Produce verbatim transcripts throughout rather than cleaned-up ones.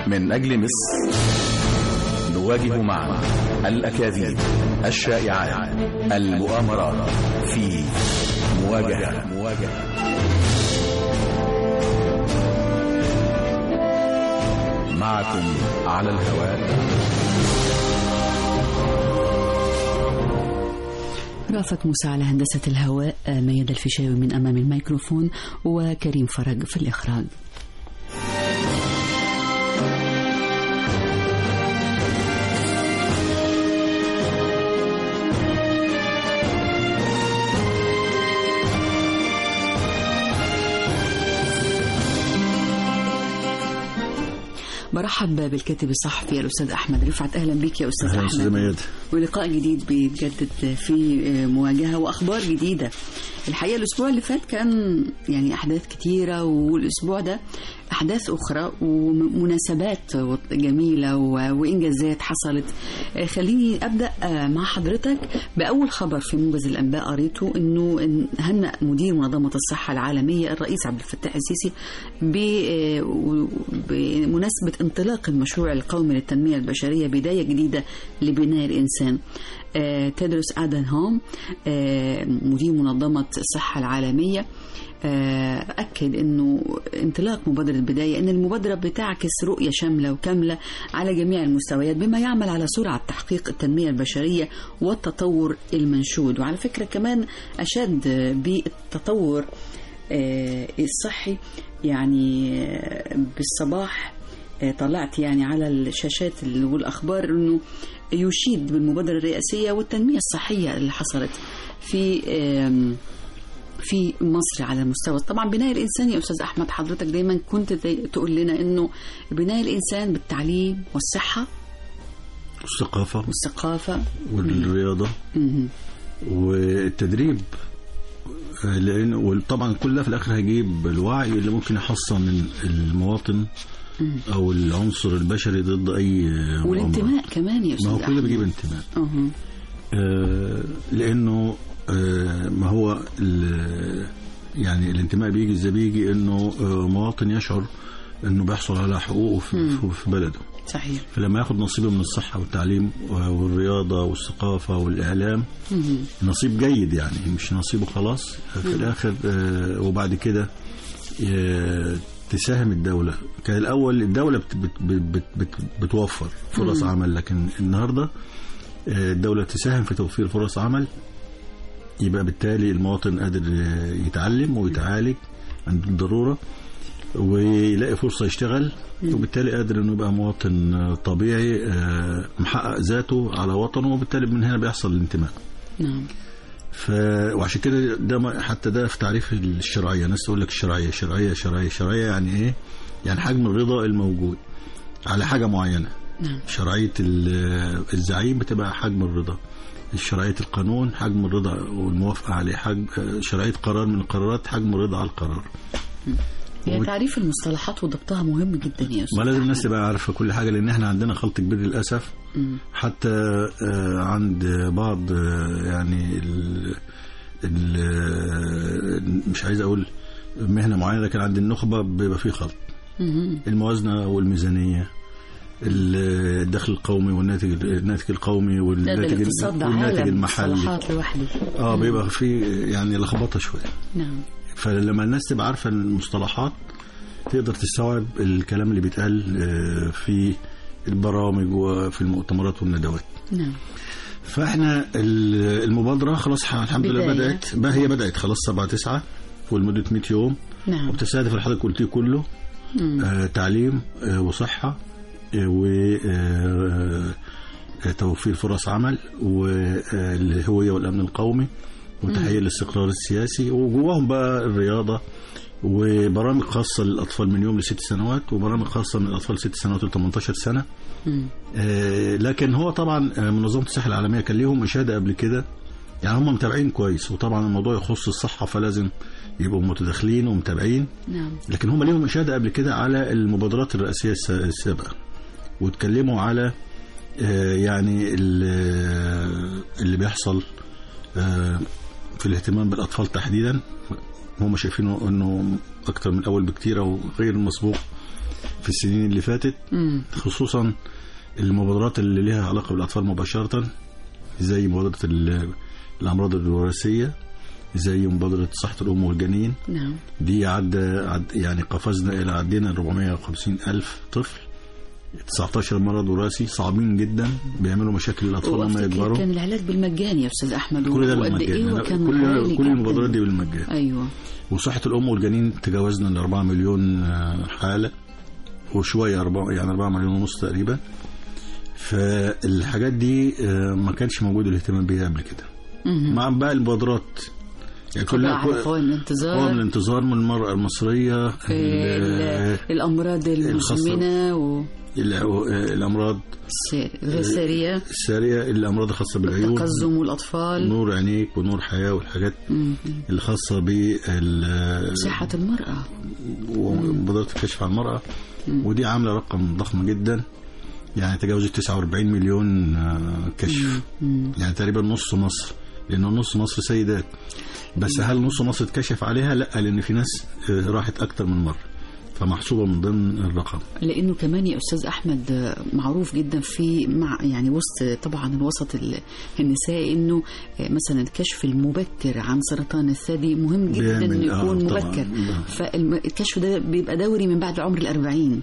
من أجل مصر. نواجه معا الأكاذيب، الشائعات، المؤامرات في مواجهة مواجهة معكم على الهواء. رافت موسى على هندسة الهواء، ميادة الفيشاوي من أمام الميكروفون، وكريم فرج في الإخراج. برحب بالكاتب الصحفي الأستاذ أحمد رفعت. أهلا بك يا أستاذ أحمد. أهلا ميادة. ولقاء جديد بيتجدد في مواجهة وأخبار جديدة. الحقيقة الأسبوع اللي فات كان يعني أحداث كتيرة، والأسبوع ده أحداث أخرى ومناسبات جميلة وإنجازات حصلت. خليني أبدأ مع حضرتك بأول خبر في موجز الأنباء قريته، إنه هنأ مدير منظمة الصحة العالمية الرئيس عبد الفتاح السيسي بمناسبة انطلاق المشروع القومي للتنمية البشرية بداية جديدة لبناء الإنسان. تيدروس أدهانوم مدير منظمة الصحة العالمية أكد أنه انطلاق مبادرة بداية أن المبادرة بتعكس رؤية شاملة وكاملة على جميع المستويات، بما يعمل على سرعة تحقيق التنمية البشرية والتطور المنشود. وعلى فكرة كمان أشاد بالتطور الصحي. يعني بالصباح طلعت يعني على الشاشات والأخبار أنه يشيد بالمبادرة الرئاسية والتنمية الصحية اللي حصلت في في مصر على مستوى طبعا بناء الإنسان. يا أستاذ أحمد، حضرتك دايما كنت تقول لنا أنه بناء الإنسان بالتعليم والصحة والثقافة والثقافة والرياضة والتدريب، لأن وطبعا كل ده في الآخر هيجيب الوعي اللي ممكن يحصن المواطن أو العنصر البشري ضد أي والانتماء كمان يا أستاذ. ما هو كله بيجيب انتماء. أه. آه لأنه آه ما هو يعني الانتماء بيجي ازاي؟ بيجي إنه آه مواطن يشعر إنه بيحصل على حقوقه في, في بلده. صحيح. فلما ياخد نصيبه من الصحة والتعليم والرياضة والثقافة والإعلام، مم. نصيب جيد يعني، مش نصيبه خلاص في مم. الآخر. آه وبعد كده آه تساهم الدولة. كان الأول الدولة بت بت بت بت بتوفر فرص مم. عمل، لكن النهاردة الدولة تساهم في توفير فرص عمل، يبقى بالتالي المواطن قادر يتعلم ويتعالج عند الضرورة ويلاقي فرصة يشتغل، وبالتالي قادر انه يبقى مواطن طبيعي محقق ذاته على وطنه، وبالتالي من هنا بيحصل الانتماء. نعم. ف وعشان كده ده حتى ده في تعريف الشرعية. ناس تقول لك الشرعية الشرعية الشرعية الشرعية يعني ايه؟ يعني حجم الرضا الموجود على حاجة معينة. نعم. شرعية الزعيم بتبقى حجم الرضا، شرعية القانون حجم الرضا والموافقة عليه، حجم شرعية قرار من القرارات حجم الرضا على القرار. يعني تعريف المصطلحات وضبطها مهم جدا يا أستاذ. ما لازم الناس تبقى عارفة كل حاجة، لأن احنا عندنا خلط كبير للأسف. م. حتى عند بعض يعني ال ال مش عايز أقول مهنة معينة، لكن عند النخبة بيبقى فيه خلط. م. الموازنة والميزانية، الدخل القومي والناتج الناتج القومي والناتج والناتج المحلي اه بيبقى في يعني لخبطه شويه. نعم. فلما الناس تبقى عارفه المصطلحات تقدر تستوعب الكلام اللي بيتقال في البرامج وفي المؤتمرات والندوات. نعم. فاحنا المبادره خلاص الحمد لله بدات بقى، هي بدات خلاص سبعة تسعة ولمده مئة يوم. نعم. وبتستهدف اللي حضرتك قلتيه كله، آه تعليم آه وصحه وتوفير فرص عمل والهوية والأمن القومي وتحقيق الاستقرار السياسي، وجواهم بقى الرياضة وبرامج خاصة للأطفال من يوم لست سنوات، وبرامج خاصة من الأطفال ست سنوات ل ثمانية عشر سنة. آه لكن هو طبعا منظمة الصحة العالمية كان ليهم إشادة قبل كده، يعني هم متابعين كويس، وطبعا الموضوع يخص الصحة فلازم يبقوا متداخلين ومتابعين. نعم. لكن هم ليهم إشادة قبل كده على المبادرات الرئاسية السابقة، واتكلموا على يعني اللي بيحصل في الاهتمام بالأطفال تحديدا. هم شايفينه أنه أكتر من الأول بكتير أو غير مسبوق في السنين اللي فاتت، مم. خصوصا المبادرات اللي لها علاقة بالأطفال مباشرة، زي مبادرة الأمراض الوراثية، زي مبادرة صحة الأم والجنين. نعم. دي عد, عد يعني قفزنا إلى عدينا أربعمائة وخمسين ألف طفل، تسعتاشر مرض وراثي صعبين جدا بيعملوا مشاكل للأطفال لما يكبروا. كان العلاج بالمجان يا أستاذ أحمد، كل ده وقد إيه وكان كل, كل المبادرات دي بالمجان. أيوة. وصحة الأم والجنين تجاوزنا ال أربعة مليون حالة وشوية، أربعة يعني أربعة مليون ونص تقريبا. فالحاجات دي ما كانش موجود الاهتمام بيها قبل كده. مع باقي المبادرات يعني كلها قوائم الانتظار، قوائم الانتظار من المرأة المصرية، الأمراض المزمنة و... الأمراض غير السارية السارية، الأمراض الخاصة بالعيون، التقزم والأطفال، نور عينيك ونور حياة، والحاجات الخاصة بصحة المرأة ومبادرة الكشف عن المرأة. ودي عاملة رقم ضخم جدا، يعني تجاوزت تسعة وأربعين مليون كشف. مم. يعني تقريبا نص مصر، لأنه نص مصر سيدات بس. هل نص مصر اتكشف عليها؟ لا، لأن في ناس راحت أكتر من مرة، فمحسوبة من ضمن الرقم. لأنه كمان يا أستاذ أحمد معروف جدا في مع يعني وسط طبعا الوسط النسائي إنه مثلا الكشف المبكر عن سرطان الثدي مهم جدا إنه يكون آه مبكر. فالكشف ده بيبقى دوري من بعد عمر الأربعين.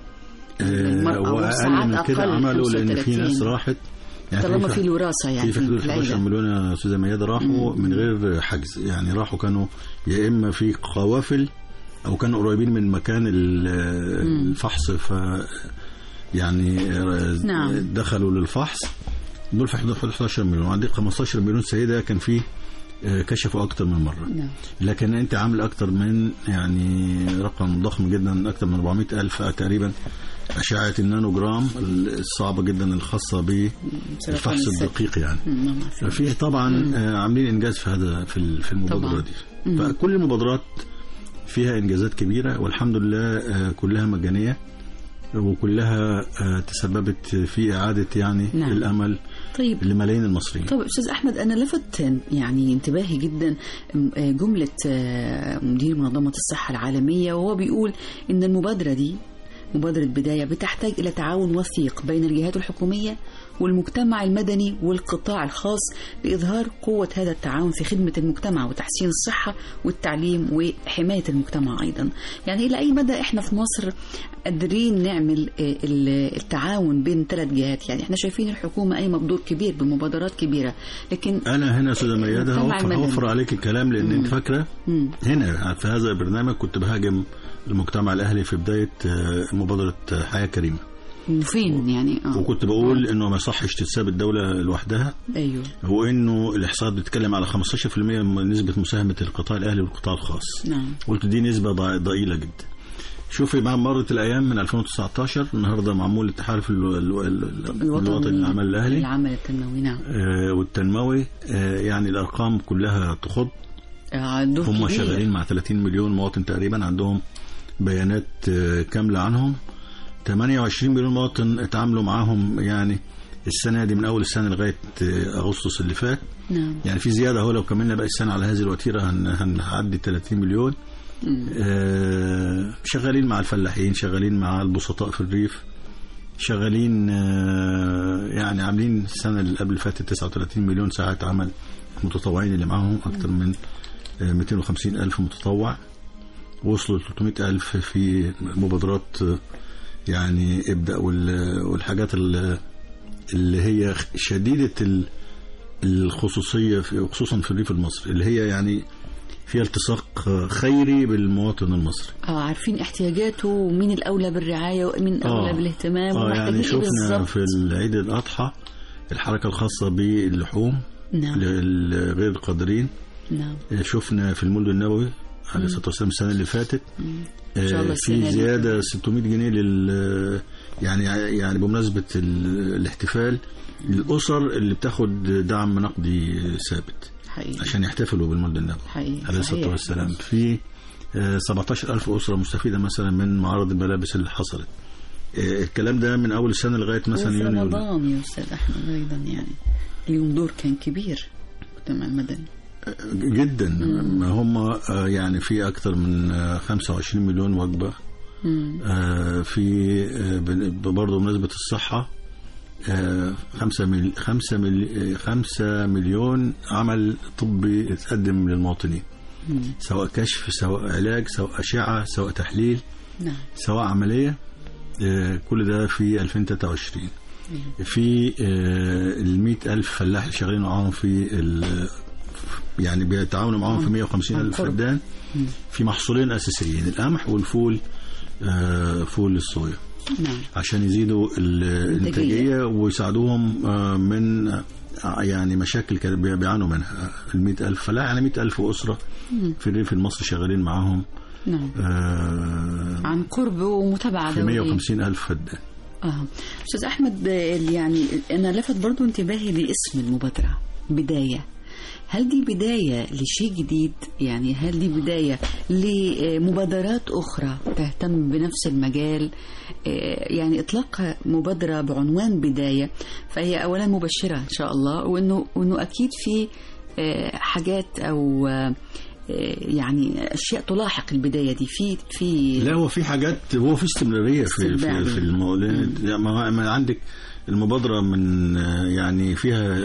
وأقل من كده عملوا، لأن في ناس راحت يعني طالما في الوراثة، يعني في حدود حداشر مليون يا أستاذة ميادة راحوا من غير حجز. يعني راحوا كانوا يا إما في قوافل أو كانوا قريبين من مكان الفحص، ف يعني نعم. دخلوا للفحص دول في حدود حداشر مليون. عندي خمستاشر مليون سيدة كان فيه كشفوا أكتر من مرة. نعم. لكن أنت عامل أكتر من يعني رقم ضخم جدا، أكتر من أربعمائة ألف تقريبا أشعة النانوجرام الصعبة جدا الخاصة بالفحص الدقيق. يعني ففيه طبعا عاملين إنجاز في هذا في المبادرة دي. فكل المبادرات فيها إنجازات كبيرة والحمد لله كلها مجانية، وكلها تسببت في إعادة يعني نعم. الأمل طيب. لملايين المصريين. طيب أستاذ أحمد، أنا لفت يعني انتباهي جدا جملة مدير منظمة الصحة العالمية وهو بيقول إن المبادرة دي مبادرة بداية بتحتاج إلى تعاون وثيق بين الجهات الحكومية والمجتمع المدني والقطاع الخاص لإظهار قوة هذا التعاون في خدمة المجتمع وتحسين الصحة والتعليم وحماية المجتمع أيضا. يعني إلى أي مدى إحنا في مصر قادرين نعمل التعاون بين ثلاث جهات؟ يعني إحنا شايفين الحكومة قايمة بدور كبير بمبادرات كبيرة، لكن أنا هنا أستاذة ميادة هوفر عليك الكلام، لأن أنت فاكرة هنا في هذا البرنامج كنت بهاجم المجتمع الأهلي في بداية مبادرة حياة كريمة. فين يعني آه. وكنت بقول انه ما يصحش تتساب الدولة لوحدها. ايوه. وانه الاحصاءات بتتكلم على خمستاشر بالمئة من نسبة مساهمة القطاع الاهلي والقطاع الخاص. نعم. قلت دي نسبة ضئيلة جدا. شوفي مع مرت الايام من ألفين وتسعتاشر النهارده معمول التحالف الوطني للعمل الاهلي العمل التنموي. نعم. آه والتنموي آه يعني الارقام كلها تخض. آه هم شغالين مع ثلاثين مليون مواطن تقريبا، عندهم بيانات آه كاملة عنهم. ثمانية وعشرين مليون مواطن اتعاملوا معاهم يعني السنة دي من أول السنة لغاية أغسطس اللي فات. نعم. يعني في زيادة هو لو كملنا باقي السنة على هذه الوتيرة هنعدي ثلاثين مليون. آه شغالين مع الفلاحين، شغالين مع البسطاء في الريف، شغالين آه يعني عاملين السنة اللي قبل فاتت تسعة وثلاثين مليون ساعة عمل متطوعين اللي معاهم أكثر من آه مئتين وخمسين ألف متطوع. وصلوا ثلاثمائة ألف في مبادرات يعني ابدأ والحاجات اللي هي شديدة الخصوصية خصوصا في الريف المصري اللي هي يعني فيها التصاق خيري بالمواطن المصري. اه عارفين احتياجاته ومين الأولى بالرعاية ومين الأولى آه بالاهتمام. اه يعني شفنا في العيد الأضحى الحركة الخاصة باللحوم. نعم. للغير القادرين. نعم. شفنا في المولد النبوي عليه الصلاة والسلام السنة اللي فاتت آه في زيادة ستمائة جنيه لل يعني يعني بمناسبة الاحتفال للأسر اللي بتاخد دعم نقدي ثابت حقيقي. عشان يحتفلوا بالمولد النبوي عليه الصلاة والسلام. في آه سبعتاشر ألف أسرة مستفيدة مثلا من معارض الملابس اللي حصلت. آه الكلام ده من أول السنة لغاية مثلا يونيو. رمضان يا أستاذ أحمد أيضا يعني اليوم دور كان كبير المجتمع المدني جدا. ما هم يعني في أكثر من خمسة وعشرين مليون وجبة آه في آه برضه بمناسبة الصحة آه خمسة مل خمسة مل خمسة مليون عمل طبي اتقدم للمواطنين، مم. سواء كشف، سواء علاج، سواء أشعة، سواء تحليل، نعم. سواء عملية، آه كل ده في ألفين وثلاثة وعشرين. مم. في آه المئة ألف فلاح اللي شغالين معاهم في يعني بيتعاونوا معاهم في مئة وخمسين ألف فدان في محصولين أساسيين، القمح والفول، آه فول الصويا، نعم. عشان يزيدوا الإنتاجية ويساعدوهم آه من يعني مشاكل كانوا بيعانوا منها. المئة ألف فلاح يعني مئة ألف أسرة في الريف المصري شغالين معاهم، نعم. آه عن قرب ومتابعة في مئة وخمسين ألف فدان. آه. أستاذ أحمد، يعني أنا لفت برضو انتباهي لاسم المبادرة بداية. هل دي بداية لشيء جديد؟ يعني هل دي بداية لمبادرات أخرى تهتم بنفس المجال؟ يعني إطلاق مبادرة بعنوان بداية فهي أولا مبشرة إن شاء الله، وإنه وإنه أكيد في حاجات أو يعني أشياء تلاحق البداية دي. في في لا هو في حاجات، هو في استمرارية في في, في الموضوع. ما عندك المبادرة من يعني فيها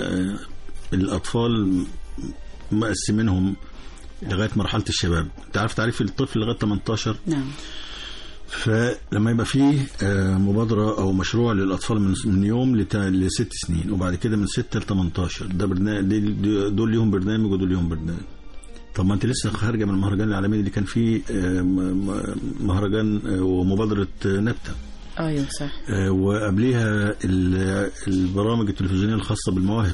الأطفال مقسمينهم لغاية مرحلة الشباب. تعرف تعريف الطفل لغاية ثمانية عشر؟ نعم. فلما يبقى فيه مبادرة أو مشروع للأطفال من من يوم لست سنين، وبعد كده من ستة ل ثمانية عشر، ده برنامج، دول ليهم برنامج ودول ليهم برنامج. طب ما أنت لسه خارجة من المهرجان العالمي اللي كان فيه مهرجان ومبادرة نبتة. أيوة صح. وقبليها البرامج التلفزيونية الخاصة بالمواهب،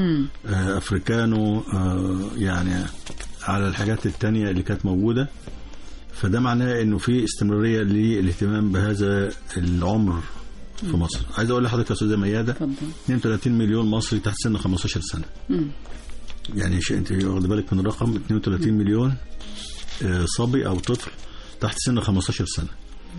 أفريكانو، يعني على الحاجات التانية اللي كانت موجودة. فده معناه انه في استمرارية للاهتمام بهذا العمر في مصر. عايز اقول لحضرتك يا استاذة ميادة، اثنين وثلاثين مليون مصري تحت سن خمسة عشر سنة. مم. يعني شيء انت واخد بالك من الرقم، اثنين وثلاثين مليون صبي او طفل تحت سن خمسة عشر سنة.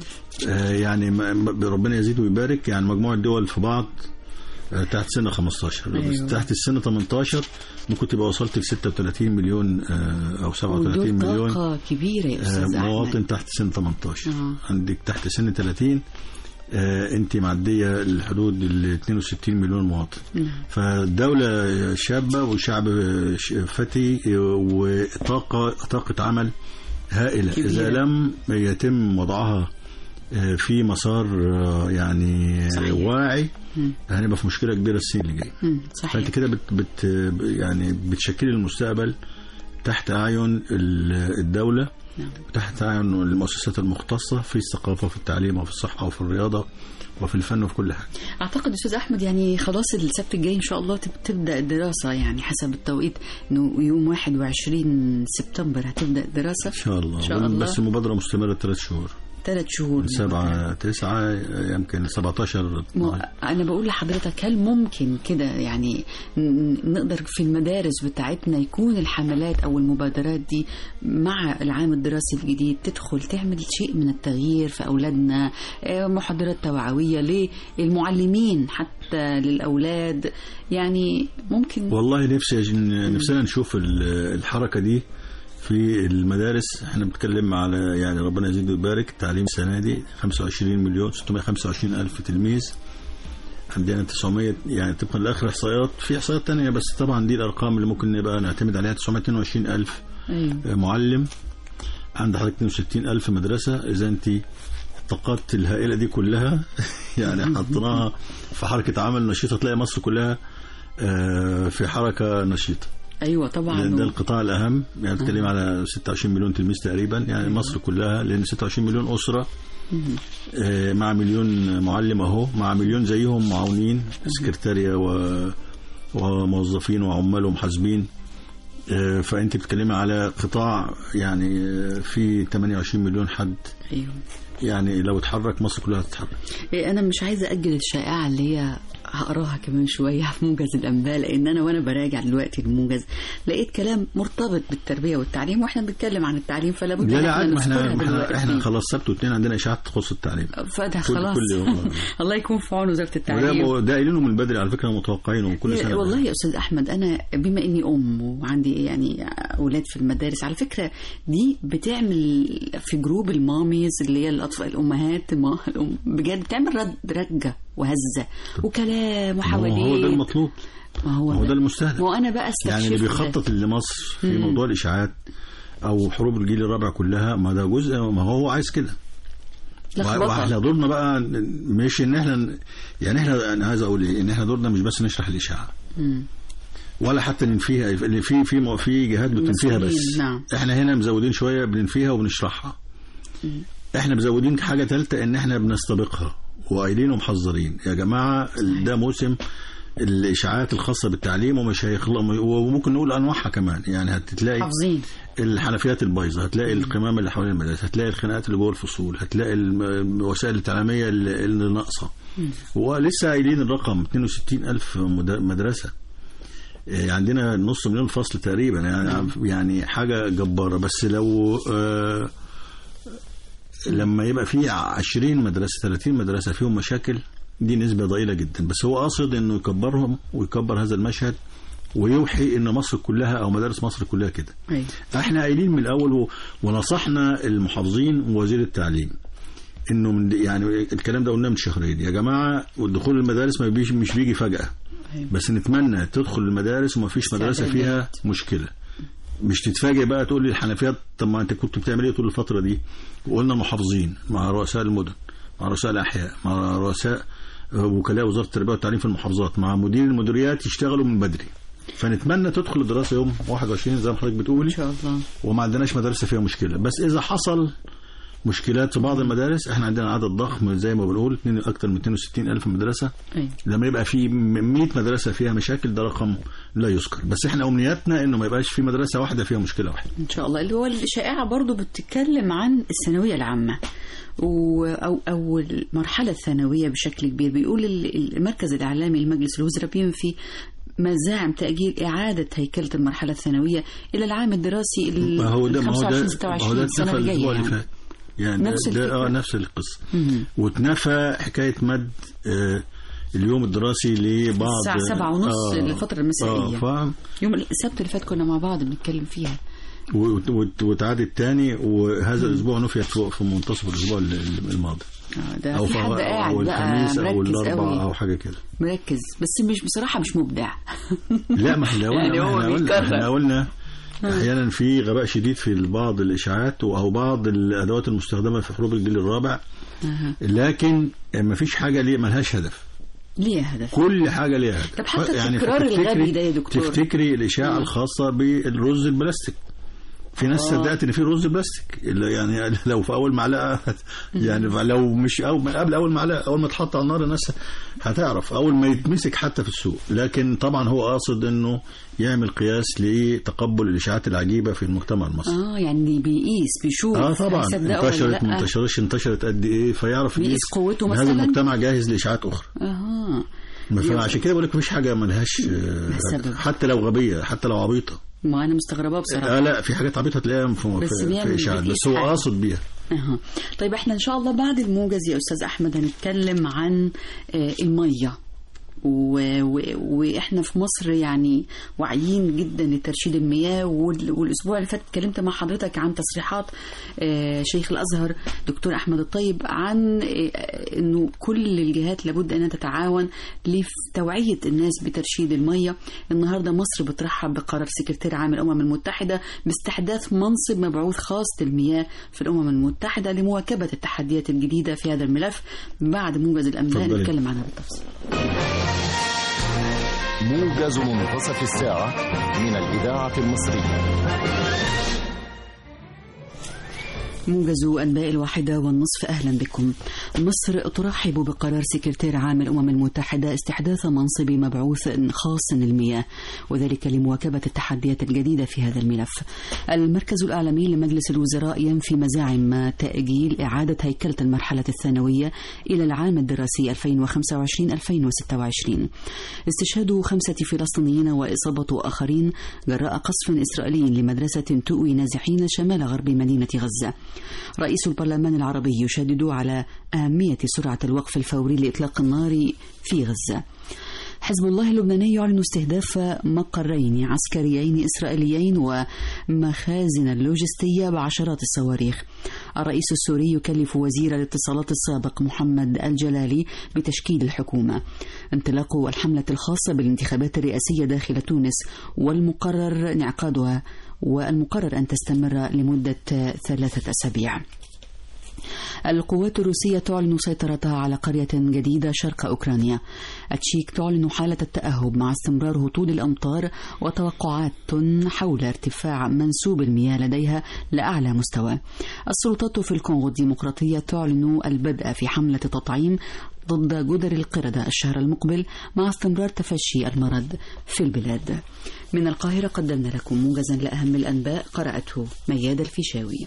يعني ربنا يزيد ويبارك، يعني مجموعة دول في بعض تحت سن خمسة عشر. أيوة. تحت السن ثمانية عشر ممكن تبقى وصلت ل ستة وثلاثين مليون او سبعة وثلاثين مليون. طاقة كبيرة يا أستاذ مواطن تحت سن ثمانية عشر. آه. عندك تحت سن ثلاثين آه انت معدية الحدود ال اثنين وستين مليون مواطن. آه. فالدولة شابة وشعب فتي وطاقة طاقة عمل هائلة كبيرة. إذا لم يتم وضعها في مسار يعني صحيح. واعي، هنبقى في مشكلة كبيرة السنين اللي جاية. فأنت كده بت بت يعني بتشكل المستقبل تحت أعين الدولة، نعم. وتحت أعين المؤسسات المختصة في الثقافة وفي التعليم وفي الصحة وفي الرياضة وفي الفن وفي كل حاجة. أعتقد أستاذ أحمد يعني خلاص السبت الجاي إن شاء الله تبدأ الدراسة، يعني حسب التوقيت إنه يوم واحد وعشرين سبتمبر هتبدأ الدراسة إن شاء الله. إن شاء الله. بس المبادرة مستمرة ثلاث شهور. ثلاث شهور. سبعة تسعة يمكن سبعة عشر. أنا بقول لحضرتك هل ممكن كده يعني نقدر في المدارس بتاعتنا يكون الحملات أو المبادرات دي مع العام الدراسي الجديد تدخل تعمل شيء من التغيير في أولادنا، محاضرات توعوية للمعلمين حتى للأولاد، يعني ممكن. والله نفسي نفسنا نشوف الحركة دي في المدارس. احنا بنتكلم على يعني ربنا يزيد ويبارك التعليم السنه دي خمسة وعشرين مليون ستمائة وخمسة وعشرين ألف تلميذ، عندنا تسعمائة يعني طبقا لاخر احصائيات، في احصائيات ثانيه بس طبعا دي الارقام اللي ممكن نبقى نعتمد عليها. تسعمائة واثنين وعشرين ألف أيوة. معلم، عند حضرتك اثنين وستين ألف مدرسه. اذا انت الطاقات الهائله دي كلها يعني حطيناها في حركه عمل نشيطه، تلاقي مصر كلها في حركه نشيطه. ايوه طبعا، ده القطاع الاهم. يعني بتكلم آه. على ستة وعشرين مليون تلميذ تقريبا، يعني أيوة. مصر كلها، لان ستة وعشرين مليون اسره آه مع مليون معلم اهو، مع مليون زيهم معاونين سكرتاريه و... وموظفين وعمال ومحاسبين. آه فانت بتتكلمي على قطاع يعني في ثمانية وعشرين مليون حد. ايوه، يعني لو اتحرك مصر كلها تتحرك. انا مش عايزه اجل الشائعه اللي هي هقراها كمان شوية في موجز الأنباء، لأن أنا وأنا براجع دلوقتي الموجز لقيت كلام مرتبط بالتربية والتعليم، وإحنا بنتكلم عن التعليم فلا بد لا لا عادي، احنا احنا احنا خلاص سبت واثنين عندنا إشاعات تخص التعليم فده خلاص كل يوم. الله يكون في عون وزارة التعليم. وده ده قايلينه من بدري على فكرة، متوقعينه كل سنة. والله يا أستاذ أحمد، أنا بما إني أم وعندي يعني أولاد في المدارس، على فكرة دي بتعمل في جروب الماميز اللي هي الأطفال الأمهات ما بجد بتعمل رد رجة وهزة وكلام وحواليه. هو ده المطلوب، ما هو, هو ده المستهدف. ما أنا بقى يعني اللي بيخطط لمصر في مم. موضوع الإشاعات أو حروب الجيل الرابع كلها، ما ده جزء، ما هو عايز كده. واحنا دورنا بقى مش ان احنا يعني احنا انا عايز اقول ايه، ان احنا دورنا مش بس نشرح الإشاعة مم. ولا حتى ننفيها، اللي في في في جهات بتنفيها بس. نعم. احنا هنا مزودين شوية بننفيها وبنشرحها. مم. احنا مزودين حاجة ثالثة، ان احنا بنستبقها وقايلين ومحذرين يا جماعة ده موسم الإشاعات الخاصة بالتعليم ومش هيخلق، وممكن نقول أنواعها كمان. يعني هتلاقي حافظين الحنفيات البايظة، هتلاقي القمامة اللي حوالين المدارس، هتلاقي الخناقات اللي جوه الفصول، هتلاقي الوسائل التعليمية اللي ناقصة. ولسه قايلين الرقم اثنين وستين ألف مدرسة، عندنا نص مليون فصل تقريبا، يعني يعني حاجة جبارة. بس لو آه لما يبقى في عشرين مدرسة ثلاثين مدرسة فيهم مشاكل، دي نسبة ضئيلة جدا. بس هو قاصد انه يكبرهم ويكبر هذا المشهد ويوحي ان مصر كلها او مدارس مصر كلها كده. أي. احنا قايلين من الاول ونصحنا المحافظين ووزير التعليم انه من يعني الكلام ده قلناه من شهرين يا جماعة، والدخول المدارس ما بيجي مش بيجي فجأة. أي. بس نتمنى تدخل المدارس وما فيش مدرسة فيها مشكلة، مش تتفاجئ بقى تقول لي الحنفيات طب ما انت كنت بتعمل ايه طول الفترة دي. وقلنا المحافظين مع رؤساء المدن، مع رؤساء الأحياء، مع رؤساء وكلاء وزارة التربية والتعليم في المحافظات، مع مدير المديريات يشتغلوا من بدري. فنتمنى تدخل الدراسة يوم واحد وعشرين زي ما حضرتك بتقولي إن شاء الله، وما عندناش مدرسة فيها مشكلة. بس إذا حصل مشكلات في بعض المدارس، احنا عندنا عدد ضخم زي ما بنقول أكتر من اثنين وستين ألف مدرسة. أي. لما يبقى في مئة مدرسة فيها مشاكل ده رقم لا يذكر. بس احنا أمنياتنا إنه ما يبقاش في مدرسة واحدة فيها مشكلة واحدة إن شاء الله. اللي هو الشائعة برضو بتتكلم عن الثانوية العامة أو أو المرحلة الثانوية بشكل كبير. بيقول المركز الإعلامي لمجلس الوزراء بينفي مزاعم تأجيل إعادة هيكلة المرحلة الثانوية إلى العام الدراسي ال خمسة وعشرين ستة وعشرين السنة الجاية. يعني نفس ده اه نفس القصة. واتنفى حكاية مد آه اليوم الدراسي لبعض الساعة سبعة ونص آه للفترة المسائية. آه يوم السبت اللي فات كنا مع بعض بنتكلم فيها، وتعاد الثاني، وهذا الأسبوع نفيت في منتصف الأسبوع الماضي. ده أو في حد قاعد بقى أو الأربعاء أو حاجة كده مركز، بس مش بصراحة مش مبدع. لا ما احنا قلنا يعني احنا قلنا, احنا قلنا أحيانا في غباء شديد في بعض الإشاعات أو بعض الأدوات المستخدمة في حروب الجيل الرابع. لكن ما فيش حاجة ليه ملهاش هدف. ليه هدف؟ كل حاجة ليها هدف. طب حتى يعني التكرار الغبي ده يا دكتور، تفتكري الإشاعة الخاصة بالرز البلاستيك، في ناس صدقت ان في رز بلاستيك، يعني لو في اول معلقه يعني لو مش أو من قبل اول معلقه، اول ما تحط على النار الناس هتعرف اول ما يتمسك حتى في السوق. لكن طبعا هو قاصد انه يعمل قياس لتقبل الاشاعات العجيبه في المجتمع المصري. اه يعني بيقيس بيشوف اه طبعا انتشرت ما انتشرتش انتشرت قد ايه، فيعرف يقيس قوته مثلا. هذا المجتمع جاهز لاشاعات اخرى. اها فعشان كده بقول لك مفيش حاجه ملهاش حتى لو غبيه، حتى لو عبيطه. ما أنا مستغربة بصراحة. آه لا في حاجات عبيطة تلاقيها في, في إشاعات، بس هو قاصد بيها. أه. طيب احنا إن شاء الله بعد الموجز يا أستاذ أحمد هنتكلم عن آه المية، واحنا في مصر يعني واعيين جدا لترشيد المياه. والاسبوع اللي فات اتكلمت مع حضرتك عن تصريحات شيخ الازهر دكتور احمد الطيب عن انه كل الجهات لابد ان تتعاون لتوعيه الناس بترشيد المياه. النهارده مصر بترحب بقرار سكرتير عام الامم المتحده باستحداث منصب مبعوث خاص للمياه في الامم المتحده لمواكبه التحديات الجديده في هذا الملف. بعد موجز الانباء نتكلم عنها بالتفصيل. موجز منتصف الساعة من الإذاعة المصرية. موجز أنباء الواحدة والنصف. أهلا بكم. مصر ترحب بقرار سكرتير عام الأمم المتحدة استحداث منصب مبعوث خاص للمياه، وذلك لمواكبة التحديات الجديدة في هذا الملف. المركز الأعلامي لمجلس الوزراء ينفي مزاعم تأجيل إعادة هيكلة المرحلة الثانوية إلى العام الدراسي ألفين وخمسة وعشرين ألفين وستة وعشرين. استشهاد خمسة فلسطينيين وإصابة آخرين جراء قصف إسرائيلي لمدرسة تؤوي نازحين شمال غرب مدينة غزة. رئيس البرلمان العربي يشدد على أهمية سرعة الوقف الفوري لإطلاق النار في غزة. حزب الله اللبناني يعلن استهداف مقرين عسكريين إسرائيليين ومخازن اللوجستية بعشرات الصواريخ. الرئيس السوري يكلف وزير الاتصالات السابق محمد الجلالي بتشكيل الحكومة. انطلاق الحملة الخاصة بالانتخابات الرئاسية داخل تونس والمقرر انعقادها والمقرر أن تستمر لمدة ثلاثة أسابيع. القوات الروسية تعلن سيطرتها على قرية جديدة شرق أوكرانيا. التشيك تعلن حالة التأهب مع استمرار هطول الأمطار وتوقعات حول ارتفاع منسوب المياه لديها لأعلى مستوى. السلطات في الكونغو الديمقراطية تعلن البدء في حملة تطعيم ضد جدر القردة الشهر المقبل مع استمرار تفشي المرض في البلاد. من القاهرة قدمنا لكم موجزا لأهم الأنباء، قرأته مياد الفيشاوي.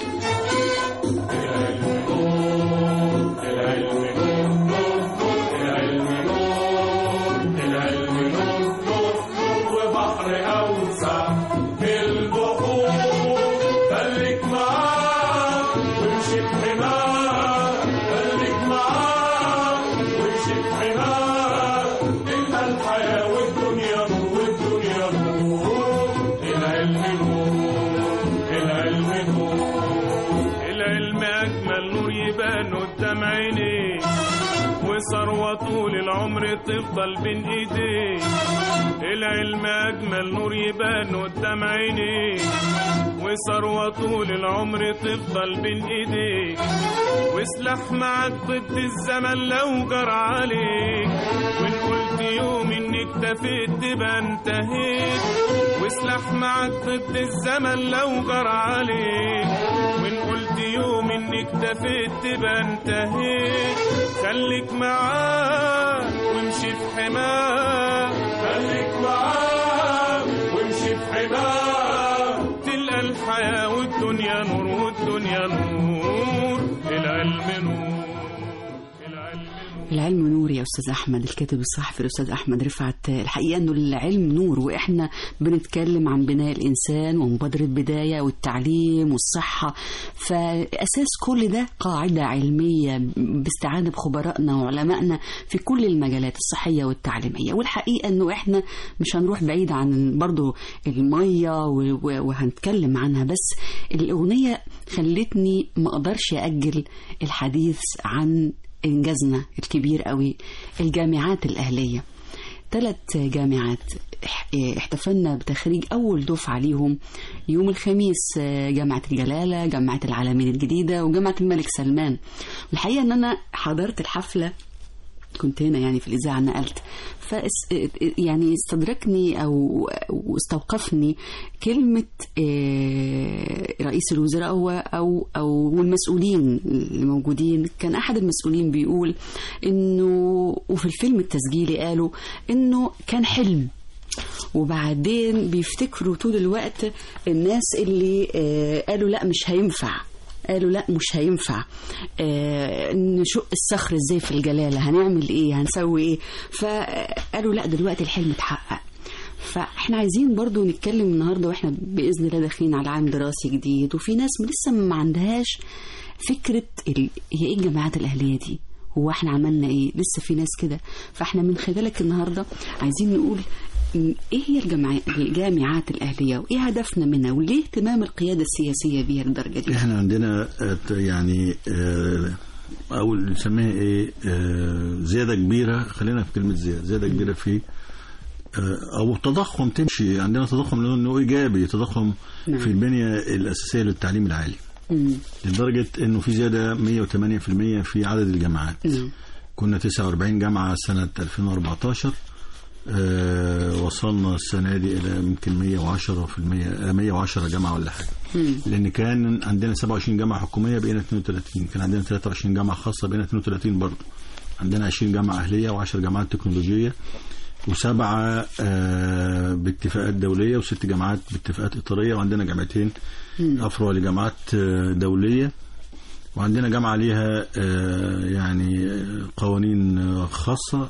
طول العمر تفضل بين ايديك. العلم اجمل نور يبان قدام عينيك، وثروة طول العمر تفضل بين ايديك، وسلاح معاك ضد الزمن لو جرى عليك، وان قلت يوم انك تفيت تبقى انتهيت، وسلاح معاك ضد الزمن لو جرى عليك، وان قلت يوم انك تفيت تبقى انتهيت. خليك معاه وامشي في حماه، خليك معاه وامشي في حماه، تلقى الحياة والدنيا نور والدنيا نور. العلم نور العلم نور يا أستاذ أحمد. الكاتب الصحفي الأستاذ أحمد رفعت، الحقيقة أنه العلم نور، وإحنا بنتكلم عن بناء الإنسان ومبادرة بداية والتعليم والصحة، فأساس كل ده قاعدة علمية باستعانة بخبرائنا وعلمائنا في كل المجالات الصحية والتعليمية. والحقيقة أنه إحنا مش هنروح بعيد عن برضو المية وهنتكلم عنها، بس الأغنية خلتني ما أقدرش أجل الحديث عن إنجازنا الكبير قوي، الجامعات الأهلية. ثلاث جامعات احتفلنا بتخريج أول دفعة ليهم يوم الخميس، جامعة الجلالة، جامعة العالمين الجديدة، وجامعة الملك سلمان. والحقيقة أن أنا حضرت الحفلة، كنت هنا يعني في الإذاعة نقلت، ف يعني استدركني أو استوقفني كلمة رئيس الوزراء أو أو أو المسؤولين الموجودين. كان أحد المسؤولين بيقول إنه، وفي الفيلم التسجيلي قالوا إنه كان حلم، وبعدين بيفتكروا طول الوقت الناس اللي قالوا لا مش هينفع، قالوا لا مش هينفع، آه نشق الصخر ازاي في الجلالة، هنعمل ايه، هنسوي ايه. فقالوا لا دلوقتي الحلم اتحقق. فاحنا عايزين برضو نتكلم النهاردة واحنا بإذن الله داخلين على عام دراسي جديد، وفي ناس لسه ما عندهاش فكرة ال... هي ايه الجامعات الأهلية دي، هو احنا عملنا ايه، لسه في ناس كده. فاحنا من خلالك النهاردة عايزين نقول ايه هي الجامعات الأهلية وايه هدفنا منها، وليه اهتمام القيادة السياسية بيها للدرجة دي. احنا عندنا يعني او نسميها ايه زيادة كبيرة، خلينا في كلمة زيادة زيادة كبيرة في او تضخم تمشي. عندنا تضخم لانه ايجابي، تضخم نعم. في البنية الأساسية للتعليم العالي، مم. لدرجة انه في زيادة مية وثمانية بالمية في عدد الجامعات. مم. كنا تسعة وأربعين جامعة سنة ألفين وأربعتاشر، آه وصلنا السنة دي إلى يمكن مية وعشرة في المية مية وعشرة جامعة ولا حاجة. مم. لأن كان عندنا سبعة وعشرين جامعة حكومية بقينا اثنين وثلاثين، كان عندنا ثلاثة وعشرين جامعة خاصة بقينا اثنين وثلاثين برضه، عندنا عشرين جامعة أهلية وعشر جامعات تكنولوجية وسبعة آه باتفاقات دولية وست جامعات باتفاقات إطارية، وعندنا جامعتين أفرع لجامعات آه دولية، وعندنا جامعة ليها آه يعني قوانين خاصة.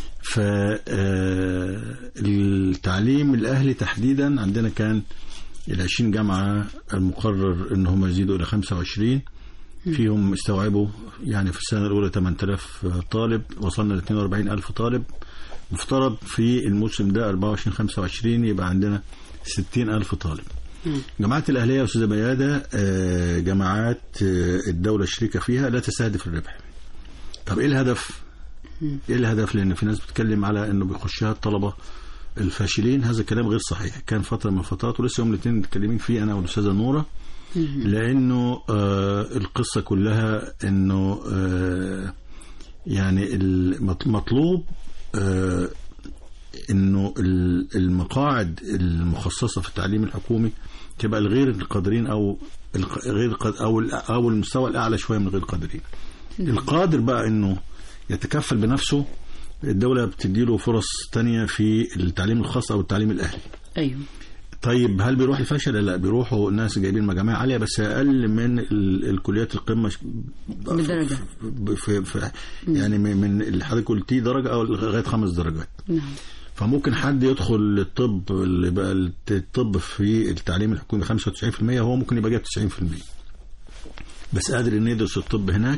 فالتعليم الأهلي تحديدا عندنا كان العشرين جامعة المقرر ان هم يزيدوا الى خمسة وعشرين، فيهم استوعبوا يعني في السنة الاولى ثمانية آلاف طالب، وصلنا ل اثنين وأربعين ألف طالب، مفترض في الموسم ده أربعة وعشرين خمسة وعشرين يبقى عندنا ستين ألف طالب. جامعات الأهلية يا أستاذة بيادة جامعات الدولة الشريكة فيها لا تستهدف الربح. طب ايه الهدف؟ ايه الهدف؟ لان في ناس بتتكلم على انه بيخشها الطلبة الفاشلين، هذا كلام غير صحيح. كان فترة من الفترات ولسه يوم الاثنين متكلمين فيه انا والاستاذة نورة، لانه آه القصة كلها انه آه يعني المطلوب آه انه المقاعد المخصصة في التعليم الحكومي تبقى الغير القادرين او غير او او المستوى الاعلى شوية من غير القادرين. القادر بقى انه يتكفل بنفسه، الدولة بتديله فرص تانية في التعليم الخاص أو التعليم الأهلي. أيوه. طيب هل بيروح الفشل؟ لا، بيروحوا الناس جايبين مجاميع عالية بس أقل من الكليات القمة بدرجة في في يعني من اللي حضرتك قلتيه درجة أو لغاية خمس درجات. نعم. فممكن حد يدخل الطب اللي بقى الطب في التعليم الحكومي خمسة وتسعين في المية، هو ممكن يبقى جايب تسعين في المية بس قادر إنه يدرس الطب هناك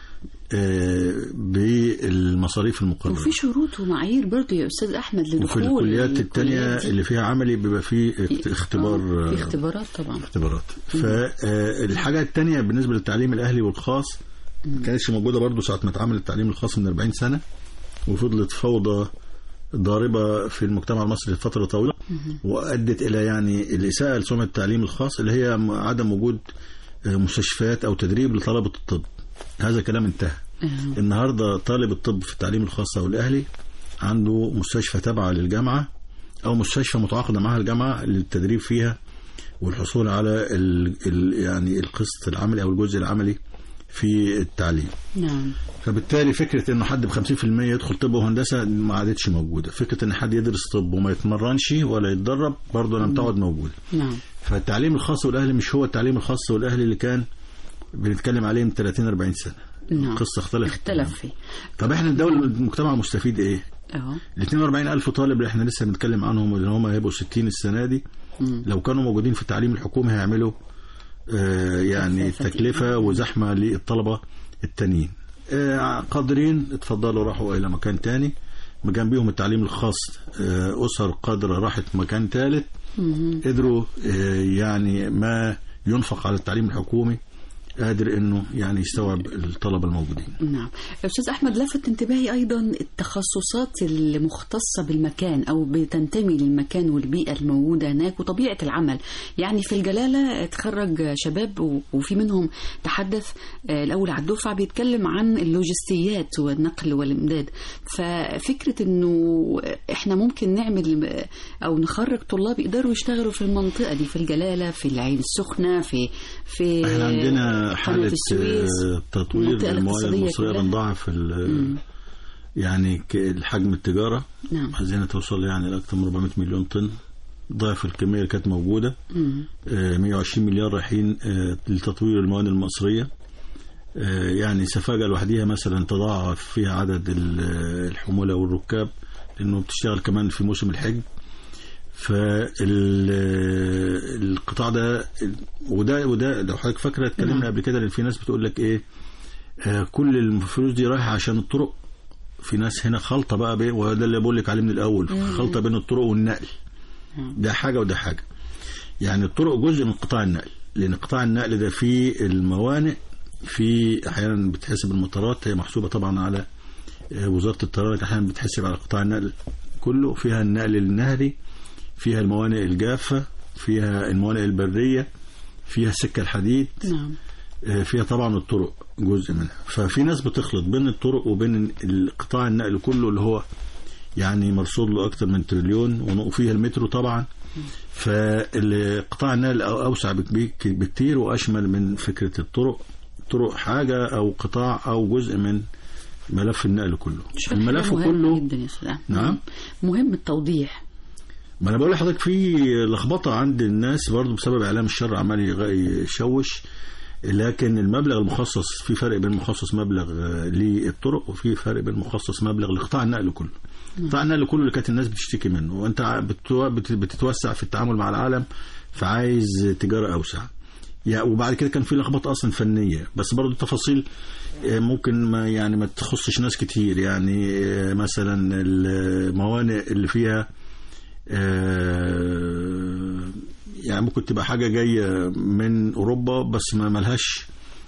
بالمصاريف المقررة. وفي شروط ومعايير برضه يا أستاذ أحمد لدخول. وفي الكليات التانية اللي فيها عملي بيبقى فيه اختبار. في اختبارات طبعا. اختبارات. فالحاجة التانية بالنسبة للتعليم الأهلي والخاص ما كانتش موجودة برضه ساعة ما اتعمل التعليم الخاص من أربعين سنة، وفضلت فوضى ضاربة في المجتمع المصري لفترة طويلة، وأدت إلى يعني الإساءة لسمعة التعليم الخاص اللي هي عدم وجود مستشفيات أو تدريب لطلبة الطب. هذا كلام انتهى. النهاردة طالب الطب في التعليم الخاص أو الأهلي عنده مستشفى تابعة للجامعة أو مستشفى متعاقدة معها الجامعة للتدريب فيها والحصول على ال ال يعني القسط العملي أو الجزء العملي في التعليم. نعم. فبالتالي فكرة إنه حد بخمسين في المية يدخل طب وهندسة ما عادتش موجودة. فكرة إن حد يدرس طب وما يتمرنش ولا يتدرب برضه لم تعد موجودة. نعم. فالتعليم الخاص والأهلي مش هو التعليم الخاص والأهلي اللي كان بنتكلم عليه من ثلاثين أربعين سنة. نعم. القصة اختلفت. اختلف فيه. طب احنا الدولة المجتمع مستفيد ايه؟ اه ال اثنين وأربعين ألف طالب اللي احنا لسه بنتكلم عنهم اللي هم هيبقوا ستين السنة دي، مم. لو كانوا موجودين في التعليم الحكومي هيعملوا آه يعني تكلفة وزحمة للطلبة التانيين. آه قادرين اتفضلوا راحوا إلى مكان تاني، جنبيهم التعليم الخاص آه أسر قادرة راحت مكان ثالث، قدروا آه يعني ما ينفق على التعليم الحكومي قادر انه يعني يستوعب الطلبه الموجودين. نعم. استاذ احمد لفت انتباهي ايضا التخصصات المختصه بالمكان او بتنتمي للمكان والبيئه الموجوده هناك وطبيعه العمل. يعني في الجلاله تخرج شباب وفي منهم تحدث الاول على الدفعه بيتكلم عن اللوجستيات والنقل والامداد. ففكره انه احنا ممكن نعمل او نخرج طلاب يقدروا يشتغلوا في المنطقه دي في الجلاله في العين السخنه في في احنا عندنا حالة تطوير الموانئ المصرية بنضاعف يعني الحجم التجارة. نعم. عايزين توصل يعني لأكثر من أربعمائة مليون طن، ضعف الكمية اللي كانت موجودة. مئة وعشرين مليار رايحين لتطوير الموانئ المصرية. يعني سفاجة لوحديها مثلا تضاعف فيها عدد الحمولة والركاب لأنه بتشتغل كمان في موسم الحج. فالقطاع ده وده وده لو حضرتك فاكره اتكلمنا قبل كده ان في ناس بتقول لك ايه آه كل الفلوس دي رايحه عشان الطرق. في ناس هنا خلطه بقى بيه، وده اللي بقول لك عليه من الاول، خلطه بين الطرق والنقل. ده حاجه وده حاجه. يعني الطرق جزء من قطاع النقل، لان قطاع النقل ده فيه الموانئ، في احيانا بتحسب المطارات هي محسوبه طبعا على وزاره الطيران، احيانا بتحسب على قطاع النقل كله، فيها النقل النهري، فيها الموانئ الجافة، فيها الموانئ البرية، فيها السكة الحديد. نعم. فيها طبعا الطرق جزء منها. ففي ناس بتخلط بين الطرق وبين قطاع النقل كله اللي هو يعني مرصود له أكتر من تريليون، وفيها المترو طبعا. فالقطاع النقل أوسع بكتير وأشمل من فكرة الطرق. طرق حاجة أو قطاع أو جزء من ملف النقل كله. الملف كله جدا يا أستاذ. نعم مهم التوضيح. ما أنا بقول لحضرتك في لخبطة عند الناس برضو بسبب إعلام الشر عمال يشوش، لكن المبلغ المخصص في فرق بين مخصص مبلغ للطرق وفي فرق بين مخصص مبلغ لقطاع النقل كله. قطاع النقل كله اللي كانت الناس بتشتكي منه، وانت بتتوسع في التعامل مع العالم فعايز تجارة أوسع يعني. وبعد كده كان في لخبطة أصلا فنية، بس برضو التفاصيل ممكن ما يعني ما تخصش ناس كتير. يعني مثلا الموانئ اللي فيها يعني ممكن تبقى حاجة جاية من أوروبا بس ما ملهاش